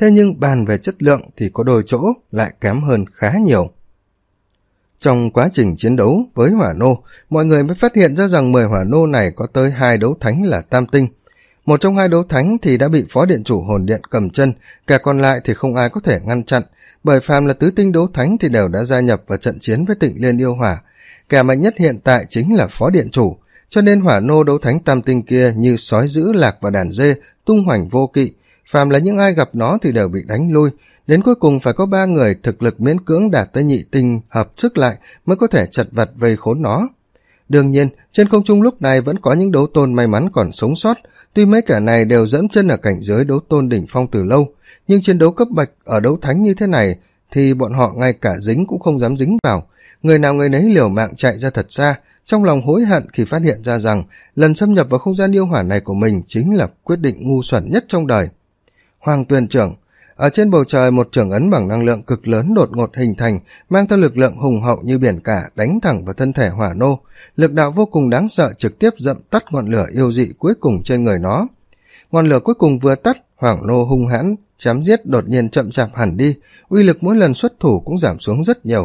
thế nhưng bàn về chất lượng thì có đôi chỗ lại kém hơn khá nhiều. Trong quá trình chiến đấu với hỏa nô, mọi người mới phát hiện ra rằng mười hỏa nô này có tới hai đấu thánh là tam tinh. Một trong hai đấu thánh thì đã bị phó điện chủ hồn điện cầm chân, kẻ còn lại thì không ai có thể ngăn chặn, bởi phàm là tứ tinh đấu thánh thì đều đã gia nhập vào trận chiến với Tịnh Liên Yêu Hỏa. Kẻ mạnh nhất hiện tại chính là phó điện chủ, cho nên hỏa nô đấu thánh tam tinh kia như sói dữ lạc vào đàn dê, tung hoành vô kỵ. Phàm là những ai gặp nó thì đều bị đánh lui, đến cuối cùng phải có ba người thực lực miễn cưỡng đạt tới nhị tinh hợp sức lại mới có thể chật vật vây khốn nó. Đương nhiên, trên không trung lúc này vẫn có những đấu tôn may mắn còn sống sót, tuy mấy kẻ này đều dẫm chân ở cảnh giới đấu tôn đỉnh phong từ lâu, nhưng chiến đấu cấp bậc ở đấu thánh như thế này thì bọn họ ngay cả dính cũng không dám dính vào, người nào người nấy liều mạng chạy ra thật xa, trong lòng hối hận khi phát hiện ra rằng lần xâm nhập vào không gian yêu hỏa này của mình chính là quyết định ngu xuẩn nhất trong đời. Hoàng Tuyền Trưởng. Ở trên bầu trời, một trưởng ấn bằng năng lượng cực lớn đột ngột hình thành, mang theo lực lượng hùng hậu như biển cả đánh thẳng vào thân thể hỏa nô. Lực đạo vô cùng đáng sợ trực tiếp dậm tắt ngọn lửa yêu dị cuối cùng trên người nó. Ngọn lửa cuối cùng vừa tắt, hỏa nô hung hãn chém giết đột nhiên chậm chạp hẳn đi, uy lực mỗi lần xuất thủ cũng giảm xuống rất nhiều.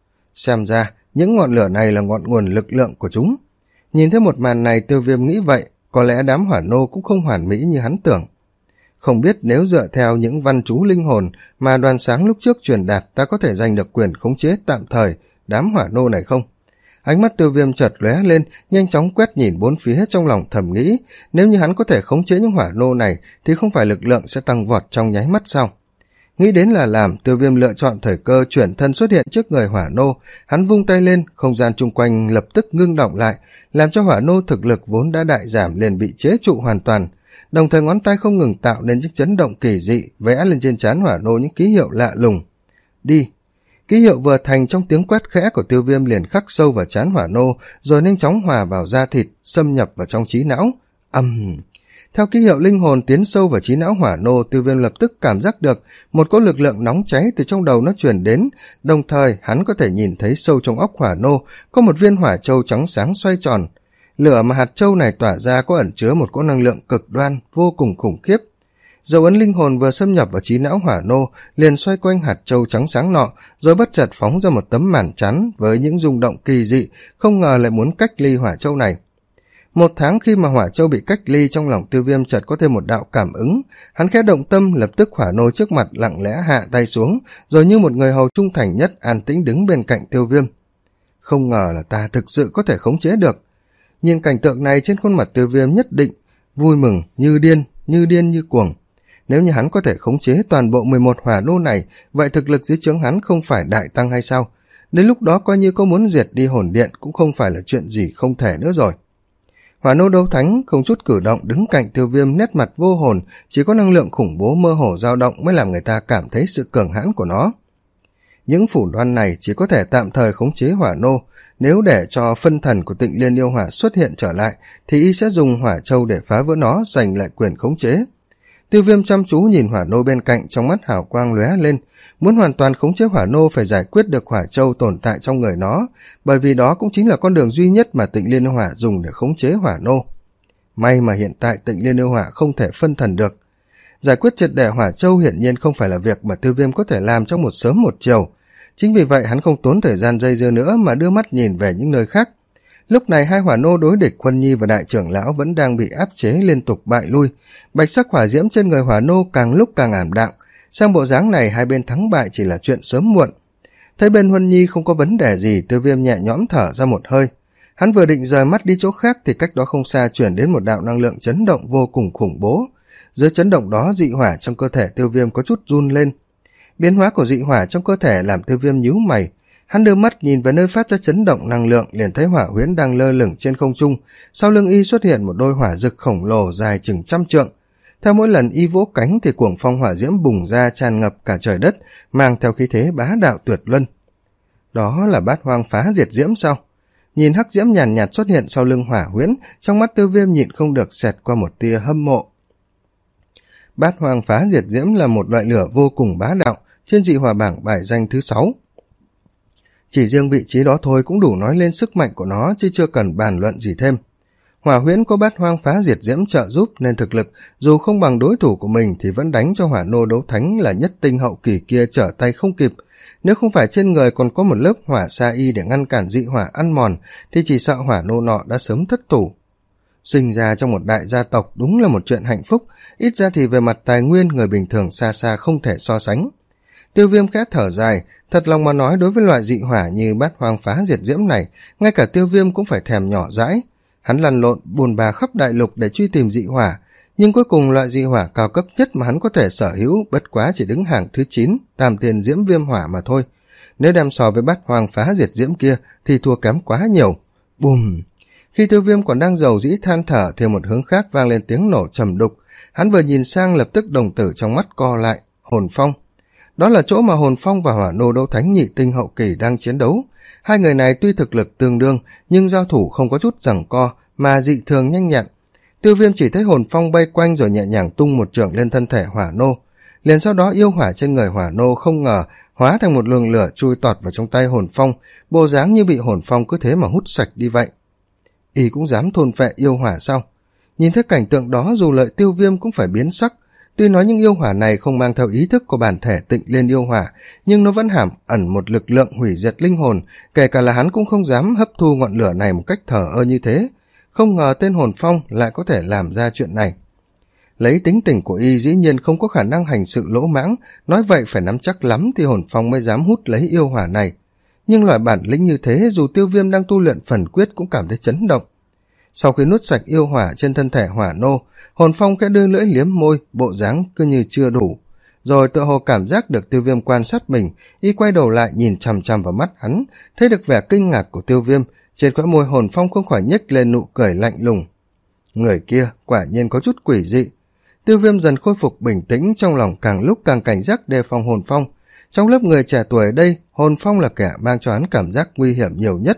Xem ra những ngọn lửa này là ngọn nguồn lực lượng của chúng. Nhìn thấy một màn này, Tiêu Viêm nghĩ vậy, có lẽ đám hỏa nô cũng không hoàn mỹ như hắn tưởng. Không biết nếu dựa theo những văn chú linh hồn mà Đoàn Sáng lúc trước truyền đạt, ta có thể giành được quyền khống chế tạm thời đám hỏa nô này không? Ánh mắt Tiêu Viêm chợt lóe lên, nhanh chóng quét nhìn bốn phía, trong lòng thầm nghĩ, nếu như hắn có thể khống chế những hỏa nô này thì không phải lực lượng sẽ tăng vọt trong nháy mắt sao? Nghĩ đến là làm, Tiêu Viêm lựa chọn thời cơ chuyển thân xuất hiện trước người hỏa nô, hắn vung tay lên, không gian chung quanh lập tức ngưng động lại, làm cho hỏa nô thực lực vốn đã đại giảm liền bị chế trụ hoàn toàn. Đồng thời ngón tay không ngừng tạo nên những chấn động kỳ dị, vẽ lên trên trán hỏa nô những ký hiệu lạ lùng. Đi. Ký hiệu vừa thành, trong tiếng quét khẽ của Tiêu Viêm liền khắc sâu vào trán hỏa nô, rồi nhanh chóng hòa vào da thịt, xâm nhập vào trong trí não. Ầm. Uhm. Theo ký hiệu linh hồn tiến sâu vào trí não hỏa nô, Tiêu Viêm lập tức cảm giác được một cỗ lực lượng nóng cháy từ trong đầu nó truyền đến, đồng thời hắn có thể nhìn thấy sâu trong óc hỏa nô có một viên hỏa châu trắng sáng xoay tròn. Lửa mà hạt châu này tỏa ra có ẩn chứa một cỗ năng lượng cực đoan vô cùng khủng khiếp. Dấu ấn linh hồn vừa xâm nhập vào trí não hỏa nô liền xoay quanh hạt châu trắng sáng nọ, rồi bất chợt phóng ra một tấm màn chắn với những rung động kỳ dị, không ngờ lại muốn cách ly hỏa châu này. Một tháng khi mà hỏa châu bị cách ly, trong lòng Tiêu Viêm chợt có thêm một đạo cảm ứng, hắn khẽ động tâm, lập tức hỏa nô trước mặt lặng lẽ hạ tay xuống, rồi như một người hầu trung thành nhất an tĩnh đứng bên cạnh Tiêu Viêm. Không ngờ là ta thực sự có thể khống chế được. Nhìn cảnh tượng này, trên khuôn mặt Tiêu Viêm nhất định vui mừng như điên, như điên như cuồng. Nếu như hắn có thể khống chế toàn bộ mười một hỏa nô này, vậy thực lực dưới trướng hắn không phải đại tăng hay sao? Đến lúc đó coi như có muốn diệt đi hồn điện cũng không phải là chuyện gì không thể nữa rồi. Hỏa nô đấu thánh không chút cử động đứng cạnh Tiêu Viêm, nét mặt vô hồn, chỉ có năng lượng khủng bố mơ hồ dao động mới làm người ta cảm thấy sự cường hãn của nó. Những phủ đoan này chỉ có thể tạm thời khống chế hỏa nô, nếu để cho phân thần của Tịnh Liên Yêu Hỏa xuất hiện trở lại thì y sẽ dùng hỏa châu để phá vỡ nó, giành lại quyền khống chế. Tiêu Viêm chăm chú nhìn hỏa nô bên cạnh, trong mắt hào quang lóe lên, muốn hoàn toàn khống chế hỏa nô phải giải quyết được hỏa châu tồn tại trong người nó, bởi vì đó cũng chính là con đường duy nhất mà Tịnh Liên Yêu Hỏa dùng để khống chế hỏa nô. May mà hiện tại Tịnh Liên Yêu Hỏa không thể phân thần được. Giải quyết triệt để hỏa châu hiển nhiên không phải là việc mà Tiêu Viêm có thể làm trong một sớm một chiều. Chính vì vậy hắn không tốn thời gian dây dưa nữa mà đưa mắt nhìn về những nơi khác. Lúc này hai hỏa nô đối địch Huân Nhi và đại trưởng lão vẫn đang bị áp chế liên tục bại lui. Bạch sắc hỏa diễm trên người hỏa nô càng lúc càng ảm đạm. Sang bộ dáng này hai bên thắng bại chỉ là chuyện sớm muộn. Thấy bên Huân Nhi không có vấn đề gì, Tiêu Viêm nhẹ nhõm thở ra một hơi. Hắn vừa định rời mắt đi chỗ khác thì cách đó không xa chuyển đến một đạo năng lượng chấn động vô cùng khủng bố. Dưới chấn động đó, dị hỏa trong cơ thể Tiêu Viêm có chút run lên. Biến hóa của dị hỏa trong cơ thể làm Tiêu Viêm nhíu mày. Hắn đưa mắt nhìn về nơi phát ra chấn động năng lượng, liền thấy hỏa huyễn đang lơ lửng trên không trung, sau lưng y xuất hiện một đôi hỏa rực khổng lồ dài chừng trăm trượng. Theo mỗi lần y vỗ cánh thì cuồng phong hỏa diễm bùng ra tràn ngập cả trời đất, mang theo khí thế bá đạo tuyệt luân. Đó là Bát Hoang Phá Diệt Diễm sao? Nhìn hắc diễm nhàn nhạt xuất hiện sau lưng hỏa huyễn, trong mắt Tiêu Viêm nhịn không được xẹt qua một tia hâm mộ. Bát Hoang Phá Diệt Diễm là một loại lửa vô cùng bá đạo, trên dị hỏa bảng bài danh thứ sáu. Chỉ riêng vị trí đó thôi cũng đủ nói lên sức mạnh của nó, chứ chưa cần bàn luận gì thêm. Hỏa huyễn có Bát Hoang Phá Diệt Diễm trợ giúp nên thực lực dù không bằng đối thủ của mình thì vẫn đánh cho hỏa nô đấu thánh là nhất tinh hậu kỳ kia trở tay không kịp. Nếu không phải trên người còn có một lớp hỏa sa y để ngăn cản dị hỏa ăn mòn thì chỉ sợ hỏa nô nọ đã sớm thất thủ. Sinh ra trong một đại gia tộc đúng là một chuyện hạnh phúc, ít ra thì về mặt tài nguyên người bình thường xa xa không thể so sánh. Tiêu Viêm khẽ thở dài, thật lòng mà nói đối với loại dị hỏa như Bát Hoang Phá Diệt Diễm này, ngay cả Tiêu Viêm cũng phải thèm nhỏ dãi. Hắn lăn lộn buồn bà khắp đại lục để truy tìm dị hỏa, nhưng cuối cùng loại dị hỏa cao cấp nhất mà hắn có thể sở hữu bất quá chỉ đứng hàng thứ chín, Tam Tiền Diễm Viêm Hỏa mà thôi. Nếu đem so với Bát Hoang Phá Diệt Diễm kia thì thua kém quá nhiều. Bùm! Khi Tiêu Viêm còn đang dầu dĩ than thở thì một hướng khác vang lên tiếng nổ trầm đục. Hắn vừa nhìn sang lập tức đồng tử trong mắt co lại. Hồn Phong. Đó là chỗ mà Hồn Phong và hỏa nô đấu thánh nhị tinh hậu kỳ đang chiến đấu. Hai người này tuy thực lực tương đương nhưng giao thủ không có chút giằng co mà dị thường nhanh nhẹn. Tiêu Viêm chỉ thấy Hồn Phong bay quanh rồi nhẹ nhàng tung một chưởng lên thân thể hỏa nô. Liền sau đó yêu hỏa trên người hỏa nô không ngờ hóa thành một luồng lửa chui tọt vào trong tay Hồn Phong, bộ dáng như bị Hồn Phong cứ thế mà hút sạch đi vậy. Y cũng dám thôn phệ yêu hỏa sao? Nhìn thấy cảnh tượng đó dù lợi Tiêu Viêm cũng phải biến sắc. Tuy nói những yêu hỏa này không mang theo ý thức của bản thể Tịnh Liên yêu hỏa, nhưng nó vẫn hàm ẩn một lực lượng hủy diệt linh hồn, kể cả là hắn cũng không dám hấp thu ngọn lửa này một cách thờ ơ như thế. Không ngờ tên Hồn Phong lại có thể làm ra chuyện này. Lấy tính tình của y dĩ nhiên không có khả năng hành sự lỗ mãng, nói vậy phải nắm chắc lắm thì Hồn Phong mới dám hút lấy yêu hỏa này. Nhưng loại bản lĩnh như thế dù Tiêu Viêm đang tu luyện phần quyết cũng cảm thấy chấn động. Sau khi nuốt sạch yêu hỏa trên thân thể hỏa nô, Hồn Phong khẽ đưa lưỡi liếm môi, bộ dáng cứ như chưa đủ. Rồi tựa hồ cảm giác được Tiêu Viêm quan sát mình, y quay đầu lại nhìn chằm chằm vào mắt hắn, thấy được vẻ kinh ngạc của Tiêu Viêm, trên khóe môi Hồn Phong không khỏi nhếch lên nụ cười lạnh lùng. Người kia quả nhiên có chút quỷ dị. Tiêu Viêm dần khôi phục bình tĩnh, trong lòng càng lúc càng cảnh giác đề phòng Hồn Phong. Trong lớp người trẻ tuổi ở đây, Hồn Phong là kẻ mang cho hắn cảm giác nguy hiểm nhiều nhất.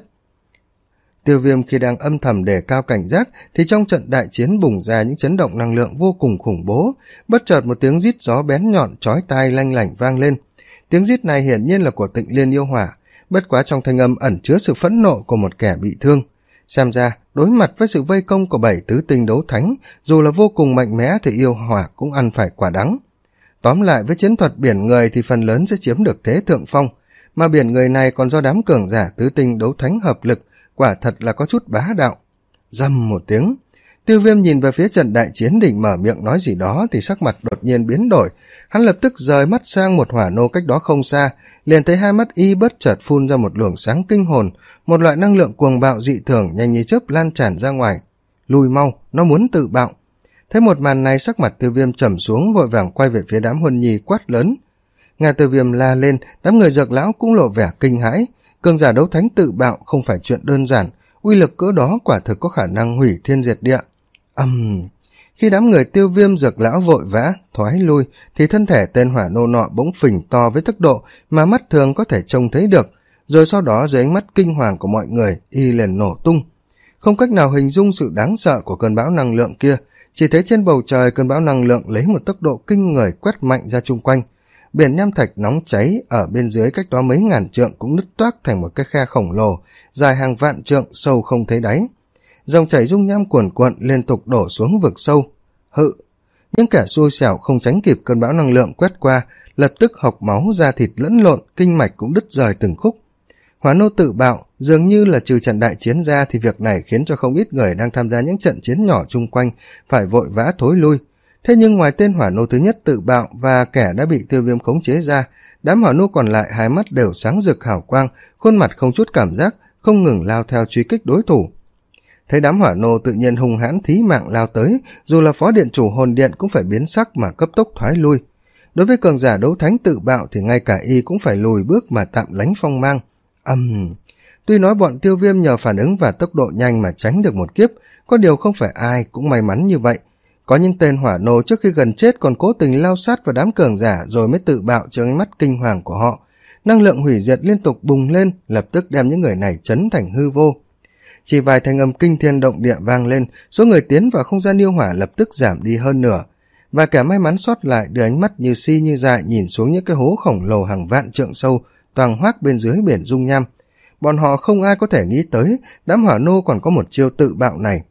Tiêu Viêm khi đang âm thầm đề cao cảnh giác thì trong trận đại chiến bùng ra những chấn động năng lượng vô cùng khủng bố, bất chợt một tiếng rít gió bén nhọn chói tai lanh lảnh vang lên. Tiếng rít này hiển nhiên là của Tịnh Liên yêu hỏa, bất quá trong thanh âm ẩn chứa sự phẫn nộ của một kẻ bị thương. Xem ra đối mặt với sự vây công của bảy tứ tinh đấu thánh, dù là vô cùng mạnh mẽ thì yêu hỏa cũng ăn phải quả đắng. Tóm lại với chiến thuật biển người thì phần lớn sẽ chiếm được thế thượng phong, mà biển người này còn do đám cường giả tứ tinh đấu thánh hợp lực, quả thật là có chút bá đạo. Rầm một tiếng, Tiêu Viêm nhìn về phía trận đại chiến định mở miệng nói gì đó thì sắc mặt đột nhiên biến đổi. Hắn lập tức rời mắt sang một hỏa nô cách đó không xa, liền thấy hai mắt y bất chợt phun ra một luồng sáng kinh hồn, một loại năng lượng cuồng bạo dị thường nhanh như chớp lan tràn ra ngoài. Lùi mau, nó muốn tự bạo. Thấy một màn này sắc mặt Tiêu Viêm trầm xuống, vội vàng quay về phía đám huân nhi quát lớn. Nghe Tiêu Viêm la lên, đám người Dược lão cũng lộ vẻ kinh hãi. Cường giả đấu thánh tự bạo không phải chuyện đơn giản, uy lực cỡ đó quả thực có khả năng hủy thiên diệt địa. Ầm! Um, khi đám người Tiêu Viêm Dược lão vội vã thoái lui thì thân thể tên hỏa nô nọ bỗng phình to với tốc độ mà mắt thường có thể trông thấy được, rồi sau đó dưới ánh mắt kinh hoàng của mọi người y liền nổ tung. Không cách nào hình dung sự đáng sợ của cơn bão năng lượng kia, chỉ thấy trên bầu trời cơn bão năng lượng lấy một tốc độ kinh người quét mạnh ra chung quanh. Biển nham thạch nóng cháy ở bên dưới cách đó mấy ngàn trượng cũng nứt toác thành một cái khe khổng lồ, dài hàng vạn trượng, sâu không thấy đáy. Dòng chảy dung nham cuồn cuộn liên tục đổ xuống vực sâu. Hự! Những kẻ xui xẻo không tránh kịp cơn bão năng lượng quét qua, lập tức hộc máu, da thịt lẫn lộn, kinh mạch cũng đứt rời từng khúc. Hỏa nô tự bạo, dường như là trừ trận đại chiến ra thì việc này khiến cho không ít người đang tham gia những trận chiến nhỏ chung quanh phải vội vã thối lui. Thế nhưng ngoài tên hỏa nô thứ nhất tự bạo và kẻ đã bị Tiêu Viêm khống chế ra, đám hỏa nô còn lại hai mắt đều sáng rực hào quang, khuôn mặt không chút cảm giác, không ngừng lao theo truy kích đối thủ. Thấy đám hỏa nô tự nhiên hung hãn thí mạng lao tới, dù là phó điện chủ hồn điện cũng phải biến sắc mà cấp tốc thoái lui. Đối với cường giả đấu thánh tự bạo thì ngay cả y cũng phải lùi bước mà tạm lánh phong mang. Âm! Um, tuy nói bọn Tiêu Viêm nhờ phản ứng và tốc độ nhanh mà tránh được một kiếp, có điều không phải ai cũng may mắn như vậy. Có những tên hỏa nô trước khi gần chết còn cố tình lao sát vào đám cường giả rồi mới tự bạo trước ánh mắt kinh hoàng của họ. Năng lượng hủy diệt liên tục bùng lên, lập tức đem những người này chấn thành hư vô. Chỉ vài thanh âm kinh thiên động địa vang lên, số người tiến vào không gian yêu hỏa lập tức giảm đi hơn nửa. Và kẻ may mắn sót lại đưa ánh mắt như si như dại nhìn xuống những cái hố khổng lồ hàng vạn trượng sâu, toang hoác bên dưới biển dung nham. Bọn họ không ai có thể nghĩ tới đám hỏa nô còn có một chiêu tự bạo này.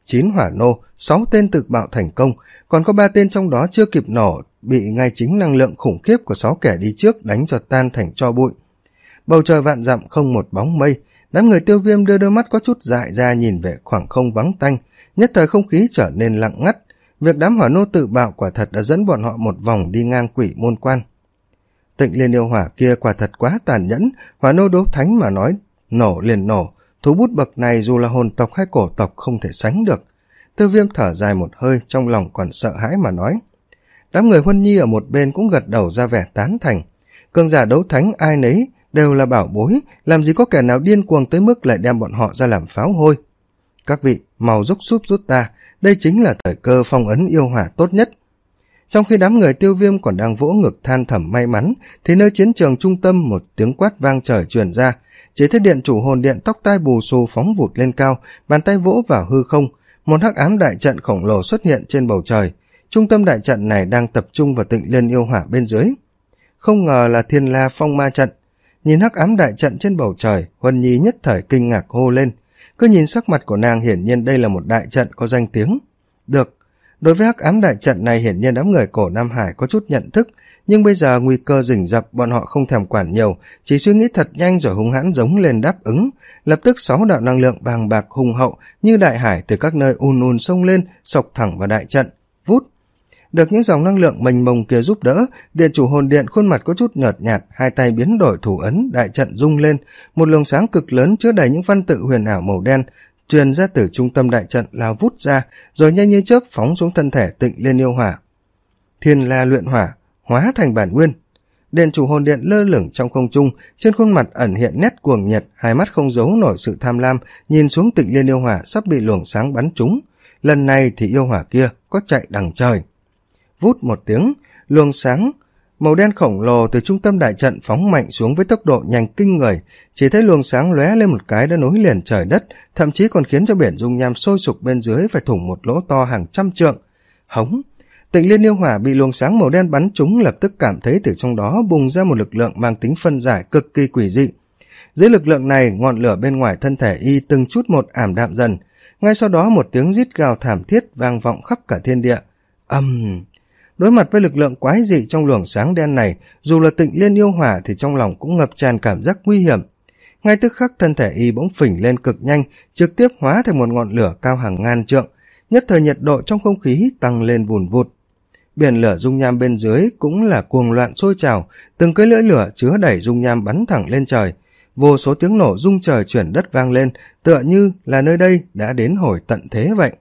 chín hỏa nô, sáu tên tự bạo thành công, còn có ba tên trong đó chưa kịp nổ, bị ngay chính năng lượng khủng khiếp của sáu kẻ đi trước đánh cho tan thành tro bụi. Bầu trời vạn dặm không một bóng mây, đám người Tiêu Viêm đưa đôi mắt có chút dại ra nhìn về khoảng không vắng tanh, nhất thời không khí trở nên lặng ngắt. Việc đám hỏa nô tự bạo quả thật đã dẫn bọn họ một vòng đi ngang quỷ môn quan. Tịnh Liên yêu hỏa kia quả thật quá tàn nhẫn, hỏa nô đấu thánh mà nói nổ liền nổ, thú bút bậc này dù là hồn tộc hay cổ tộc không thể sánh được. Tiêu Viêm thở dài một hơi, trong lòng còn sợ hãi mà nói. Đám người Huân Nhi ở một bên cũng gật đầu ra vẻ tán thành. Cường giả đấu thánh ai nấy đều là bảo bối, làm gì có kẻ nào điên cuồng tới mức lại đem bọn họ ra làm pháo hôi. Các vị, mau giúp giúp giúp ta, đây chính là thời cơ phong ấn yêu hỏa tốt nhất. Trong khi đám người Tiêu Viêm còn đang vỗ ngực than thầm may mắn, thì nơi chiến trường trung tâm một tiếng quát vang trời truyền ra. Chỉ thấy điện chủ hồn điện tóc tai bù xù phóng vụt lên cao, bàn tay vỗ vào hư không, một hắc ám đại trận khổng lồ xuất hiện trên bầu trời. Trung tâm đại trận này đang tập trung vào Tịnh Liên yêu hỏa bên dưới. Không ngờ là Thiên La Phong Ma trận. Nhìn hắc ám đại trận trên bầu trời, Huân Nhi nhất thời kinh ngạc hô lên. Cứ nhìn sắc mặt của nàng hiển nhiên đây là một đại trận có danh tiếng. Được, đối với hắc ám đại trận này hiển nhiên đám người cổ Nam Hải có chút nhận thức, nhưng bây giờ nguy cơ rình rập bọn họ không thèm quản nhiều, chỉ suy nghĩ thật nhanh rồi hung hãn giống lên đáp ứng. Lập tức sáu đạo năng lượng bàng bạc hùng hậu như đại hải từ các nơi ùn ùn xông lên, sộc thẳng vào đại trận. Vút! Được những dòng năng lượng mênh mông kia giúp đỡ, điện chủ hồn điện khuôn mặt có chút nhợt nhạt, hai tay biến đổi thủ ấn, đại trận rung lên, một luồng sáng cực lớn chứa đầy những văn tự huyền ảo màu đen truyền ra từ trung tâm đại trận lao vút ra, rồi nhanh như chớp phóng xuống thân thể Tịnh Liên yêu hỏa. Thiên La luyện hỏa, hóa thành bản nguyên. Điện chủ hồn điện lơ lửng trong không trung, trên khuôn mặt ẩn hiện nét cuồng nhiệt, hai mắt không giấu nổi sự tham lam, nhìn xuống Tịnh Liên yêu hỏa sắp bị luồng sáng bắn trúng. Lần này thì yêu hỏa kia có chạy đằng trời. Vút một tiếng, luồng sáng màu đen khổng lồ từ trung tâm đại trận phóng mạnh xuống với tốc độ nhanh kinh người, chỉ thấy luồng sáng lóe lên một cái đã nối liền trời đất, thậm chí còn khiến cho biển dung nham sôi sục bên dưới phải thủng một lỗ to hàng trăm trượng. Hống! Tịnh Liên yêu hỏa bị luồng sáng màu đen bắn trúng, lập tức cảm thấy từ trong đó bùng ra một lực lượng mang tính phân giải cực kỳ quỷ dị. Dưới lực lượng này, ngọn lửa bên ngoài thân thể y từng chút một ảm đạm dần. Ngay sau đó một tiếng rít gào thảm thiết vang vọng khắp cả thiên địa. Ầm! Um... Đối mặt với lực lượng quái dị trong luồng sáng đen này, dù là Tịnh Liên yêu hỏa thì trong lòng cũng ngập tràn cảm giác nguy hiểm. Ngay tức khắc thân thể y bỗng phình lên cực nhanh, trực tiếp hóa thành một ngọn lửa cao hàng ngàn trượng, nhất thời nhiệt độ trong không khí tăng lên vùn vụt. Biển lửa dung nham bên dưới cũng là cuồng loạn sôi trào, từng cái lưỡi lửa chứa đầy dung nham bắn thẳng lên trời, vô số tiếng nổ rung trời chuyển đất vang lên, tựa như là nơi đây đã đến hồi tận thế vậy.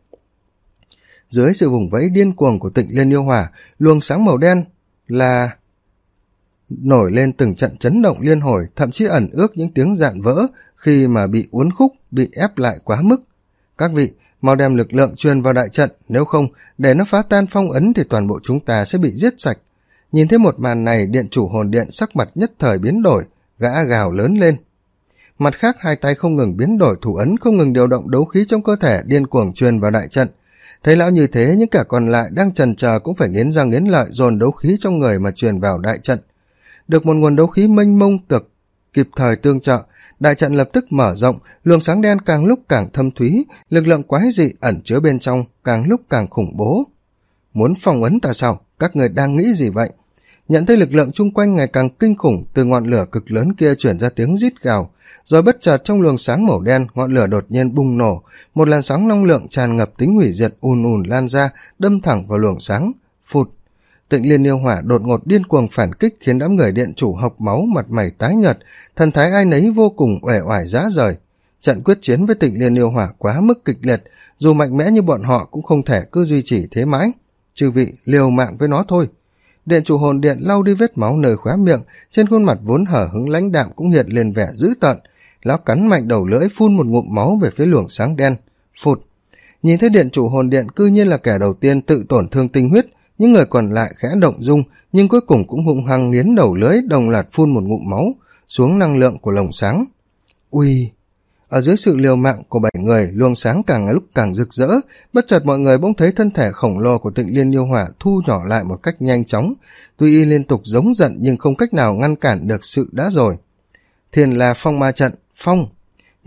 Dưới sự vùng vẫy điên cuồng của Tịnh Liên yêu hỏa, luồng sáng màu đen là nổi lên từng trận chấn động liên hồi, thậm chí ẩn ước những tiếng rạn vỡ khi mà bị uốn khúc, bị ép lại quá mức. Các vị, mau đem lực lượng truyền vào đại trận, nếu không để nó phá tan phong ấn thì toàn bộ chúng ta sẽ bị giết sạch. Nhìn thấy một màn này, điện chủ hồn điện sắc mặt nhất thời biến đổi, gã gào lớn lên. Mặt khác hai tay không ngừng biến đổi thủ ấn, không ngừng điều động đấu khí trong cơ thể điên cuồng truyền vào đại trận. Thấy lão như thế, những kẻ còn lại đang chần chờ cũng phải nghiến răng nghiến lợi dồn đấu khí trong người mà truyền vào đại trận. Được một nguồn đấu khí mênh mông tược kịp thời tương trợ, đại trận lập tức mở rộng, luồng sáng đen càng lúc càng thâm thúy, lực lượng quái dị ẩn chứa bên trong càng lúc càng khủng bố. Muốn phong ấn ta sao? Các người đang nghĩ gì vậy? Nhận thấy lực lượng chung quanh ngày càng kinh khủng, từ ngọn lửa cực lớn kia chuyển ra tiếng rít gào, rồi bất chợt trong luồng sáng màu đen, ngọn lửa đột nhiên bùng nổ, một làn sóng năng lượng tràn ngập tính hủy diệt ùn ùn lan ra, đâm thẳng vào luồng sáng. Phụt! Tịnh Liên yêu hỏa đột ngột điên cuồng phản kích, khiến đám người điện chủ hộc máu, mặt mày tái nhợt, thần thái ai nấy vô cùng uể oải rã rời. Trận quyết chiến với Tịnh Liên yêu hỏa quá mức kịch liệt, dù mạnh mẽ như bọn họ cũng không thể cứ duy trì thế mãi. Chư vị liều mạng với nó thôi. Điện chủ hồn điện lau đi vết máu nơi khóe miệng, trên khuôn mặt vốn hở hứng lãnh đạm cũng hiện lên vẻ dữ tợn. Lão cắn mạnh đầu lưỡi, phun một ngụm máu về phía luồng sáng đen. Phụt! Nhìn thấy điện chủ hồn điện cư nhiên là kẻ đầu tiên tự tổn thương tinh huyết, những người còn lại khẽ động dung, nhưng cuối cùng cũng hung hăng nghiến đầu lưỡi, đồng loạt phun một ngụm máu xuống năng lượng của lồng sáng. Ui! Ở dưới sự liều mạng của bảy người, luồng sáng càng ngày lúc càng rực rỡ, bất chợt mọi người bỗng thấy thân thể khổng lồ của Tịnh Liên yêu hỏa thu nhỏ lại một cách nhanh chóng, tuy y liên tục giống giận nhưng không cách nào ngăn cản được sự đã rồi. Thiên La Phong Ma trận, phong!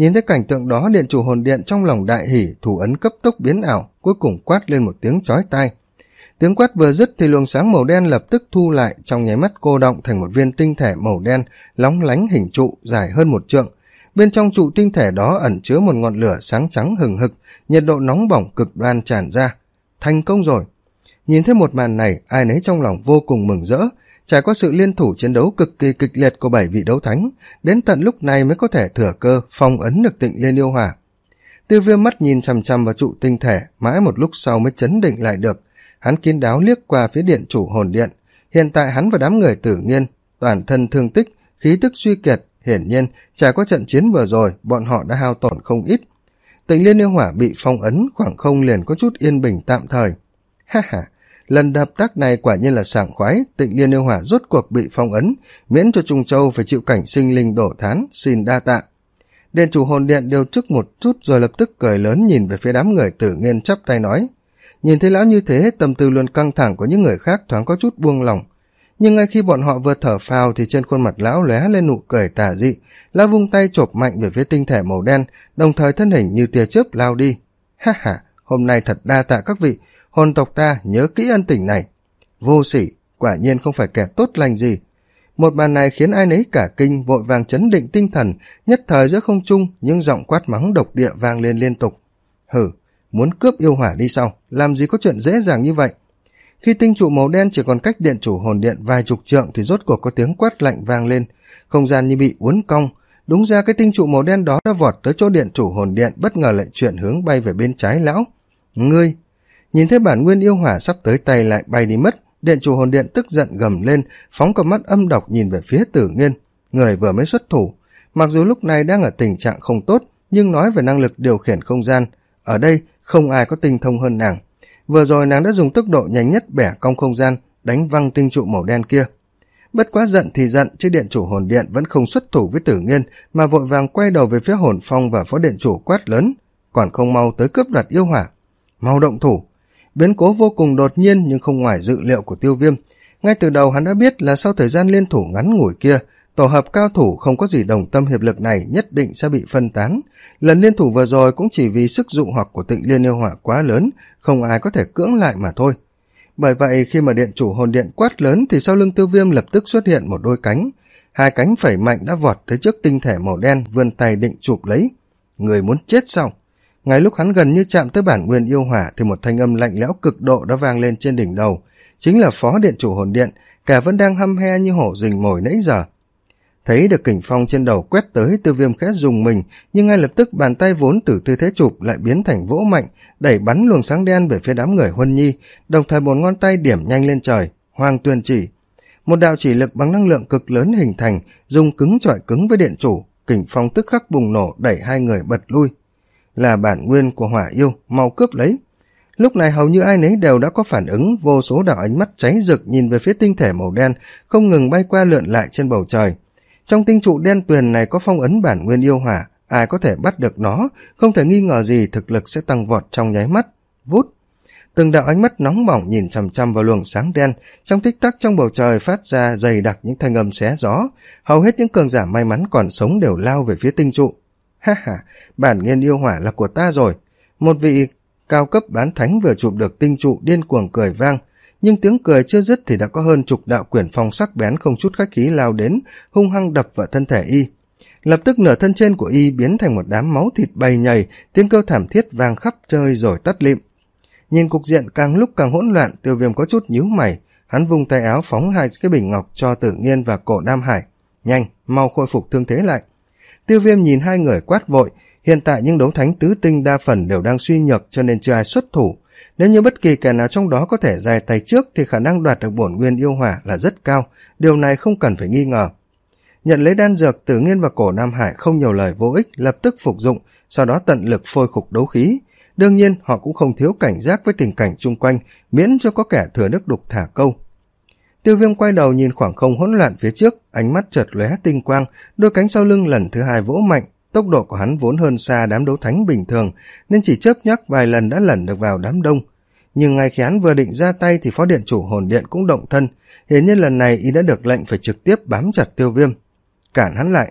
Nhìn thấy cảnh tượng đó, điện chủ hồn điện trong lòng đại hỉ, thủ ấn cấp tốc biến ảo, cuối cùng quát lên một tiếng chói tai. Tiếng quát vừa dứt thì luồng sáng màu đen lập tức thu lại, trong nháy mắt cô động thành một viên tinh thể màu đen lóng lánh hình trụ dài hơn một trượng. Bên trong trụ tinh thể đó ẩn chứa một ngọn lửa sáng trắng hừng hực, nhiệt độ nóng bỏng cực đoan tràn ra. Thành công rồi! Nhìn thấy một màn này, ai nấy trong lòng vô cùng mừng rỡ. Trải qua sự liên thủ chiến đấu cực kỳ kịch liệt của bảy vị đấu thánh, đến tận lúc này mới có thể thừa cơ phong ấn được Tịnh Liên Yêu Hỏa. Tiêu Viêm mắt nhìn chằm chằm vào trụ tinh thể, mãi một lúc sau mới chấn định lại được. Hắn kín đáo liếc qua phía điện chủ hồn điện. Hiện tại hắn và đám người Tử Nghiên toàn thân thương tích, khí tức suy kiệt, hiển nhiên trải qua trận chiến vừa rồi, bọn họ đã hao tổn không ít. Tịnh Liên Yêu Hỏa bị phong ấn, khoảng không liền có chút yên bình tạm thời. Ha ha, lần hợp tác này quả nhiên là sảng khoái. Tịnh Liên Yêu Hỏa rốt cuộc bị phong ấn, miễn cho Trung Châu phải chịu cảnh sinh linh đổ thán, xin đa tạ. Điện chủ hồn điện điều chức một chút rồi lập tức cười lớn nhìn về phía đám người Tử Nghiên, chắp tay nói. Nhìn thấy lão như thế, tâm tư luôn căng thẳng của những người khác thoáng có chút buông lỏng. Nhưng ngay khi bọn họ vừa thở phào thì trên khuôn mặt lão lóe lên nụ cười tà dị. Lão vung tay chộp mạnh về phía tinh thể màu đen, đồng thời thân hình như tia chớp lao đi. Ha ha, hôm nay thật đa tạ các vị, hồn tộc ta nhớ kỹ ân tình này. Vô sỉ, quả nhiên không phải kẻ tốt lành gì. Một màn này khiến ai nấy cả kinh, vội vàng chấn định tinh thần, nhất thời giữa không trung những giọng quát mắng độc địa vang lên liên tục. Hừ, muốn cướp yêu hỏa đi sau, làm gì có chuyện dễ dàng như vậy. Khi tinh trụ màu đen chỉ còn cách điện chủ hồn điện vài chục trượng thì rốt cuộc có tiếng quát lạnh vang lên, không gian như bị uốn cong. Đúng ra cái tinh trụ màu đen đó đã vọt tới chỗ điện chủ hồn điện, bất ngờ lại chuyển hướng bay về bên trái lão. Ngươi! Nhìn thấy bản nguyên yêu hỏa sắp tới tay lại bay đi mất, điện chủ hồn điện tức giận gầm lên, phóng cặp mắt âm độc nhìn về phía Tử Nghiên, người vừa mới xuất thủ. Mặc dù lúc này đang ở tình trạng không tốt, nhưng nói về năng lực điều khiển không gian, ở đây không ai có tinh thông hơn nàng. Vừa rồi nàng đã dùng tốc độ nhanh nhất bẻ cong không gian, đánh văng tinh trụ màu đen kia. Bất quá giận thì giận, chứ điện chủ hồn điện vẫn không xuất thủ với Tử Nghiên, mà vội vàng quay đầu về phía Hồn Phong và phó điện chủ quát lớn, còn không mau tới cướp đoạt yêu hỏa. Mau động thủ! Biến cố vô cùng đột nhiên nhưng không ngoài dự liệu của Tiêu Viêm. Ngay từ đầu hắn đã biết là sau thời gian liên thủ ngắn ngủi kia, tổ hợp cao thủ không có gì đồng tâm hiệp lực này nhất định sẽ bị phân tán. Lần liên thủ vừa rồi cũng chỉ vì sức dụ hoặc của Tịnh Liên Yêu Hỏa quá lớn, không ai có thể cưỡng lại mà thôi. Bởi vậy khi mà điện chủ hồn điện quát lớn thì sau lưng Tiêu Viêm lập tức xuất hiện một đôi cánh. Hai cánh phẩy mạnh đã vọt tới trước tinh thể màu đen, vươn tay định chụp lấy. Người muốn chết sao? Ngay lúc hắn gần như chạm tới bản nguyên yêu hỏa thì một thanh âm lạnh lẽo cực độ đã vang lên trên đỉnh đầu. Chính là phó điện chủ hồn điện, kẻ vẫn đang hăm he như hổ rình mồi nãy giờ. Thấy được kình phong trên đầu quét tới, Tiêu Viêm khẽ dùng mình, nhưng ngay lập tức bàn tay vốn từ tư thế chụp lại biến thành vỗ mạnh, đẩy bắn luồng sáng đen về phía đám người Huân Nhi, đồng thời một ngón tay điểm nhanh lên trời, Hoàng Tuyên Chỉ. Một đạo chỉ lực bằng năng lượng cực lớn hình thành, dùng cứng chọi cứng với điện chủ, kình phong tức khắc bùng nổ đẩy hai người bật lui. Là bản nguyên của hỏa yêu, mau cướp lấy. Lúc này hầu như ai nấy đều đã có phản ứng, vô số đạo ánh mắt cháy rực nhìn về phía tinh thể màu đen, không ngừng bay qua lượn lại trên bầu trời. Trong tinh trụ đen tuyền này có phong ấn bản nguyên yêu hỏa, ai có thể bắt được nó, không thể nghi ngờ gì thực lực sẽ tăng vọt trong nháy mắt. Vút! Từng đạo ánh mắt nóng bỏng nhìn chằm chằm vào luồng sáng đen, trong tích tắc trong bầu trời phát ra dày đặc những thanh âm xé gió, hầu hết những cường giả may mắn còn sống đều lao về phía tinh trụ. Ha ha, bản nguyên yêu hỏa là của ta rồi. Một vị cao cấp bán thánh vừa chụp được tinh trụ điên cuồng cười vang, nhưng tiếng cười chưa dứt thì đã có hơn chục đạo quyển phong sắc bén không chút khách khí lao đến, hung hăng đập vào thân thể y. Lập tức nửa thân trên của y biến thành một đám máu thịt bay nhầy, tiếng kêu thảm thiết vang khắp trời rồi tắt lịm. Nhìn cục diện càng lúc càng hỗn loạn, Tiêu Viêm có chút nhíu mày, hắn vung tay áo phóng hai cái bình ngọc cho Tử Nghiên và Cổ Nam Hải. Nhanh, mau khôi phục thương thế lại. Tiêu Viêm nhìn hai người quát vội, hiện tại những đấu thánh tứ tinh đa phần đều đang suy nhược cho nên chưa ai xuất thủ. Nếu như bất kỳ kẻ nào trong đó có thể giày tay trước thì khả năng đoạt được bổn nguyên yêu hỏa là rất cao, điều này không cần phải nghi ngờ. Nhận lấy đan dược, Tử Nghiên và Cổ Nam Hải không nhiều lời vô ích, lập tức phục dụng, sau đó tận lực phôi khục đấu khí. Đương nhiên họ cũng không thiếu cảnh giác với tình cảnh chung quanh, miễn cho có kẻ thừa nước đục thả câu. Tiêu Viêm quay đầu nhìn khoảng không hỗn loạn phía trước, ánh mắt chợt lóe tinh quang, đôi cánh sau lưng lần thứ hai vỗ mạnh. Tốc độ của hắn vốn hơn xa đám đấu thánh bình thường, nên chỉ chớp nhắc vài lần đã lẩn được vào đám đông. Nhưng ngay khi hắn vừa định ra tay thì phó điện chủ hồn điện cũng động thân, hiển nhiên lần này y đã được lệnh phải trực tiếp bám chặt Tiêu Viêm. Cản hắn lại.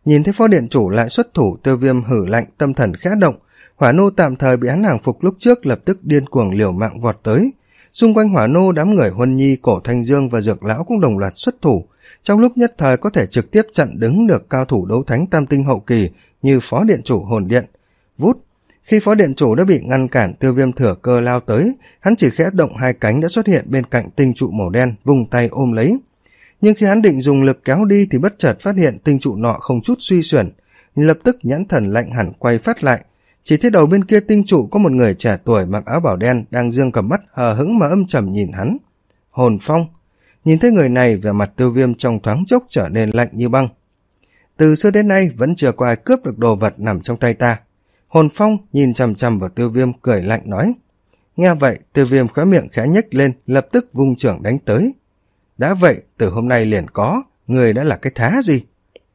Nhìn thấy phó điện chủ lại xuất thủ, Tiêu Viêm hử lạnh, tâm thần khẽ động. Hỏa nô tạm thời bị hắn hàng phục lúc trước lập tức điên cuồng liều mạng vọt tới. Xung quanh hỏa nô, đám người Huân Nhi, Cổ Thanh Dương và Dược Lão cũng đồng loạt xuất thủ, trong lúc nhất thời có thể trực tiếp chặn đứng được cao thủ đấu thánh tam tinh hậu kỳ như phó điện chủ hồn điện. Vút, khi phó điện chủ đã bị ngăn cản, Tiêu Viêm thừa cơ lao tới, hắn chỉ khẽ động hai cánh đã xuất hiện bên cạnh tinh trụ màu đen, vùng tay ôm lấy. Nhưng khi hắn định dùng lực kéo đi thì bất chợt phát hiện tinh trụ nọ không chút suy xuyển, lập tức nhãn thần lạnh hẳn quay phát lại, chỉ thấy đầu bên kia tinh trụ có một người trẻ tuổi mặc áo bảo đen đang dương cầm mắt hờ hững mà âm trầm nhìn hắn. Hồn Phong. Nhìn thấy người này, vẻ mặt Tiêu Viêm trong thoáng chốc trở nên lạnh như băng. Từ xưa đến nay vẫn chưa có ai cướp được đồ vật nằm trong tay ta. Hồn Phong nhìn chằm chằm vào Tiêu Viêm cười lạnh nói. Nghe vậy, Tiêu Viêm khóe miệng khẽ nhếch lên, lập tức vung trưởng đánh tới. Đã vậy, từ hôm nay liền có, người đã là cái thá gì?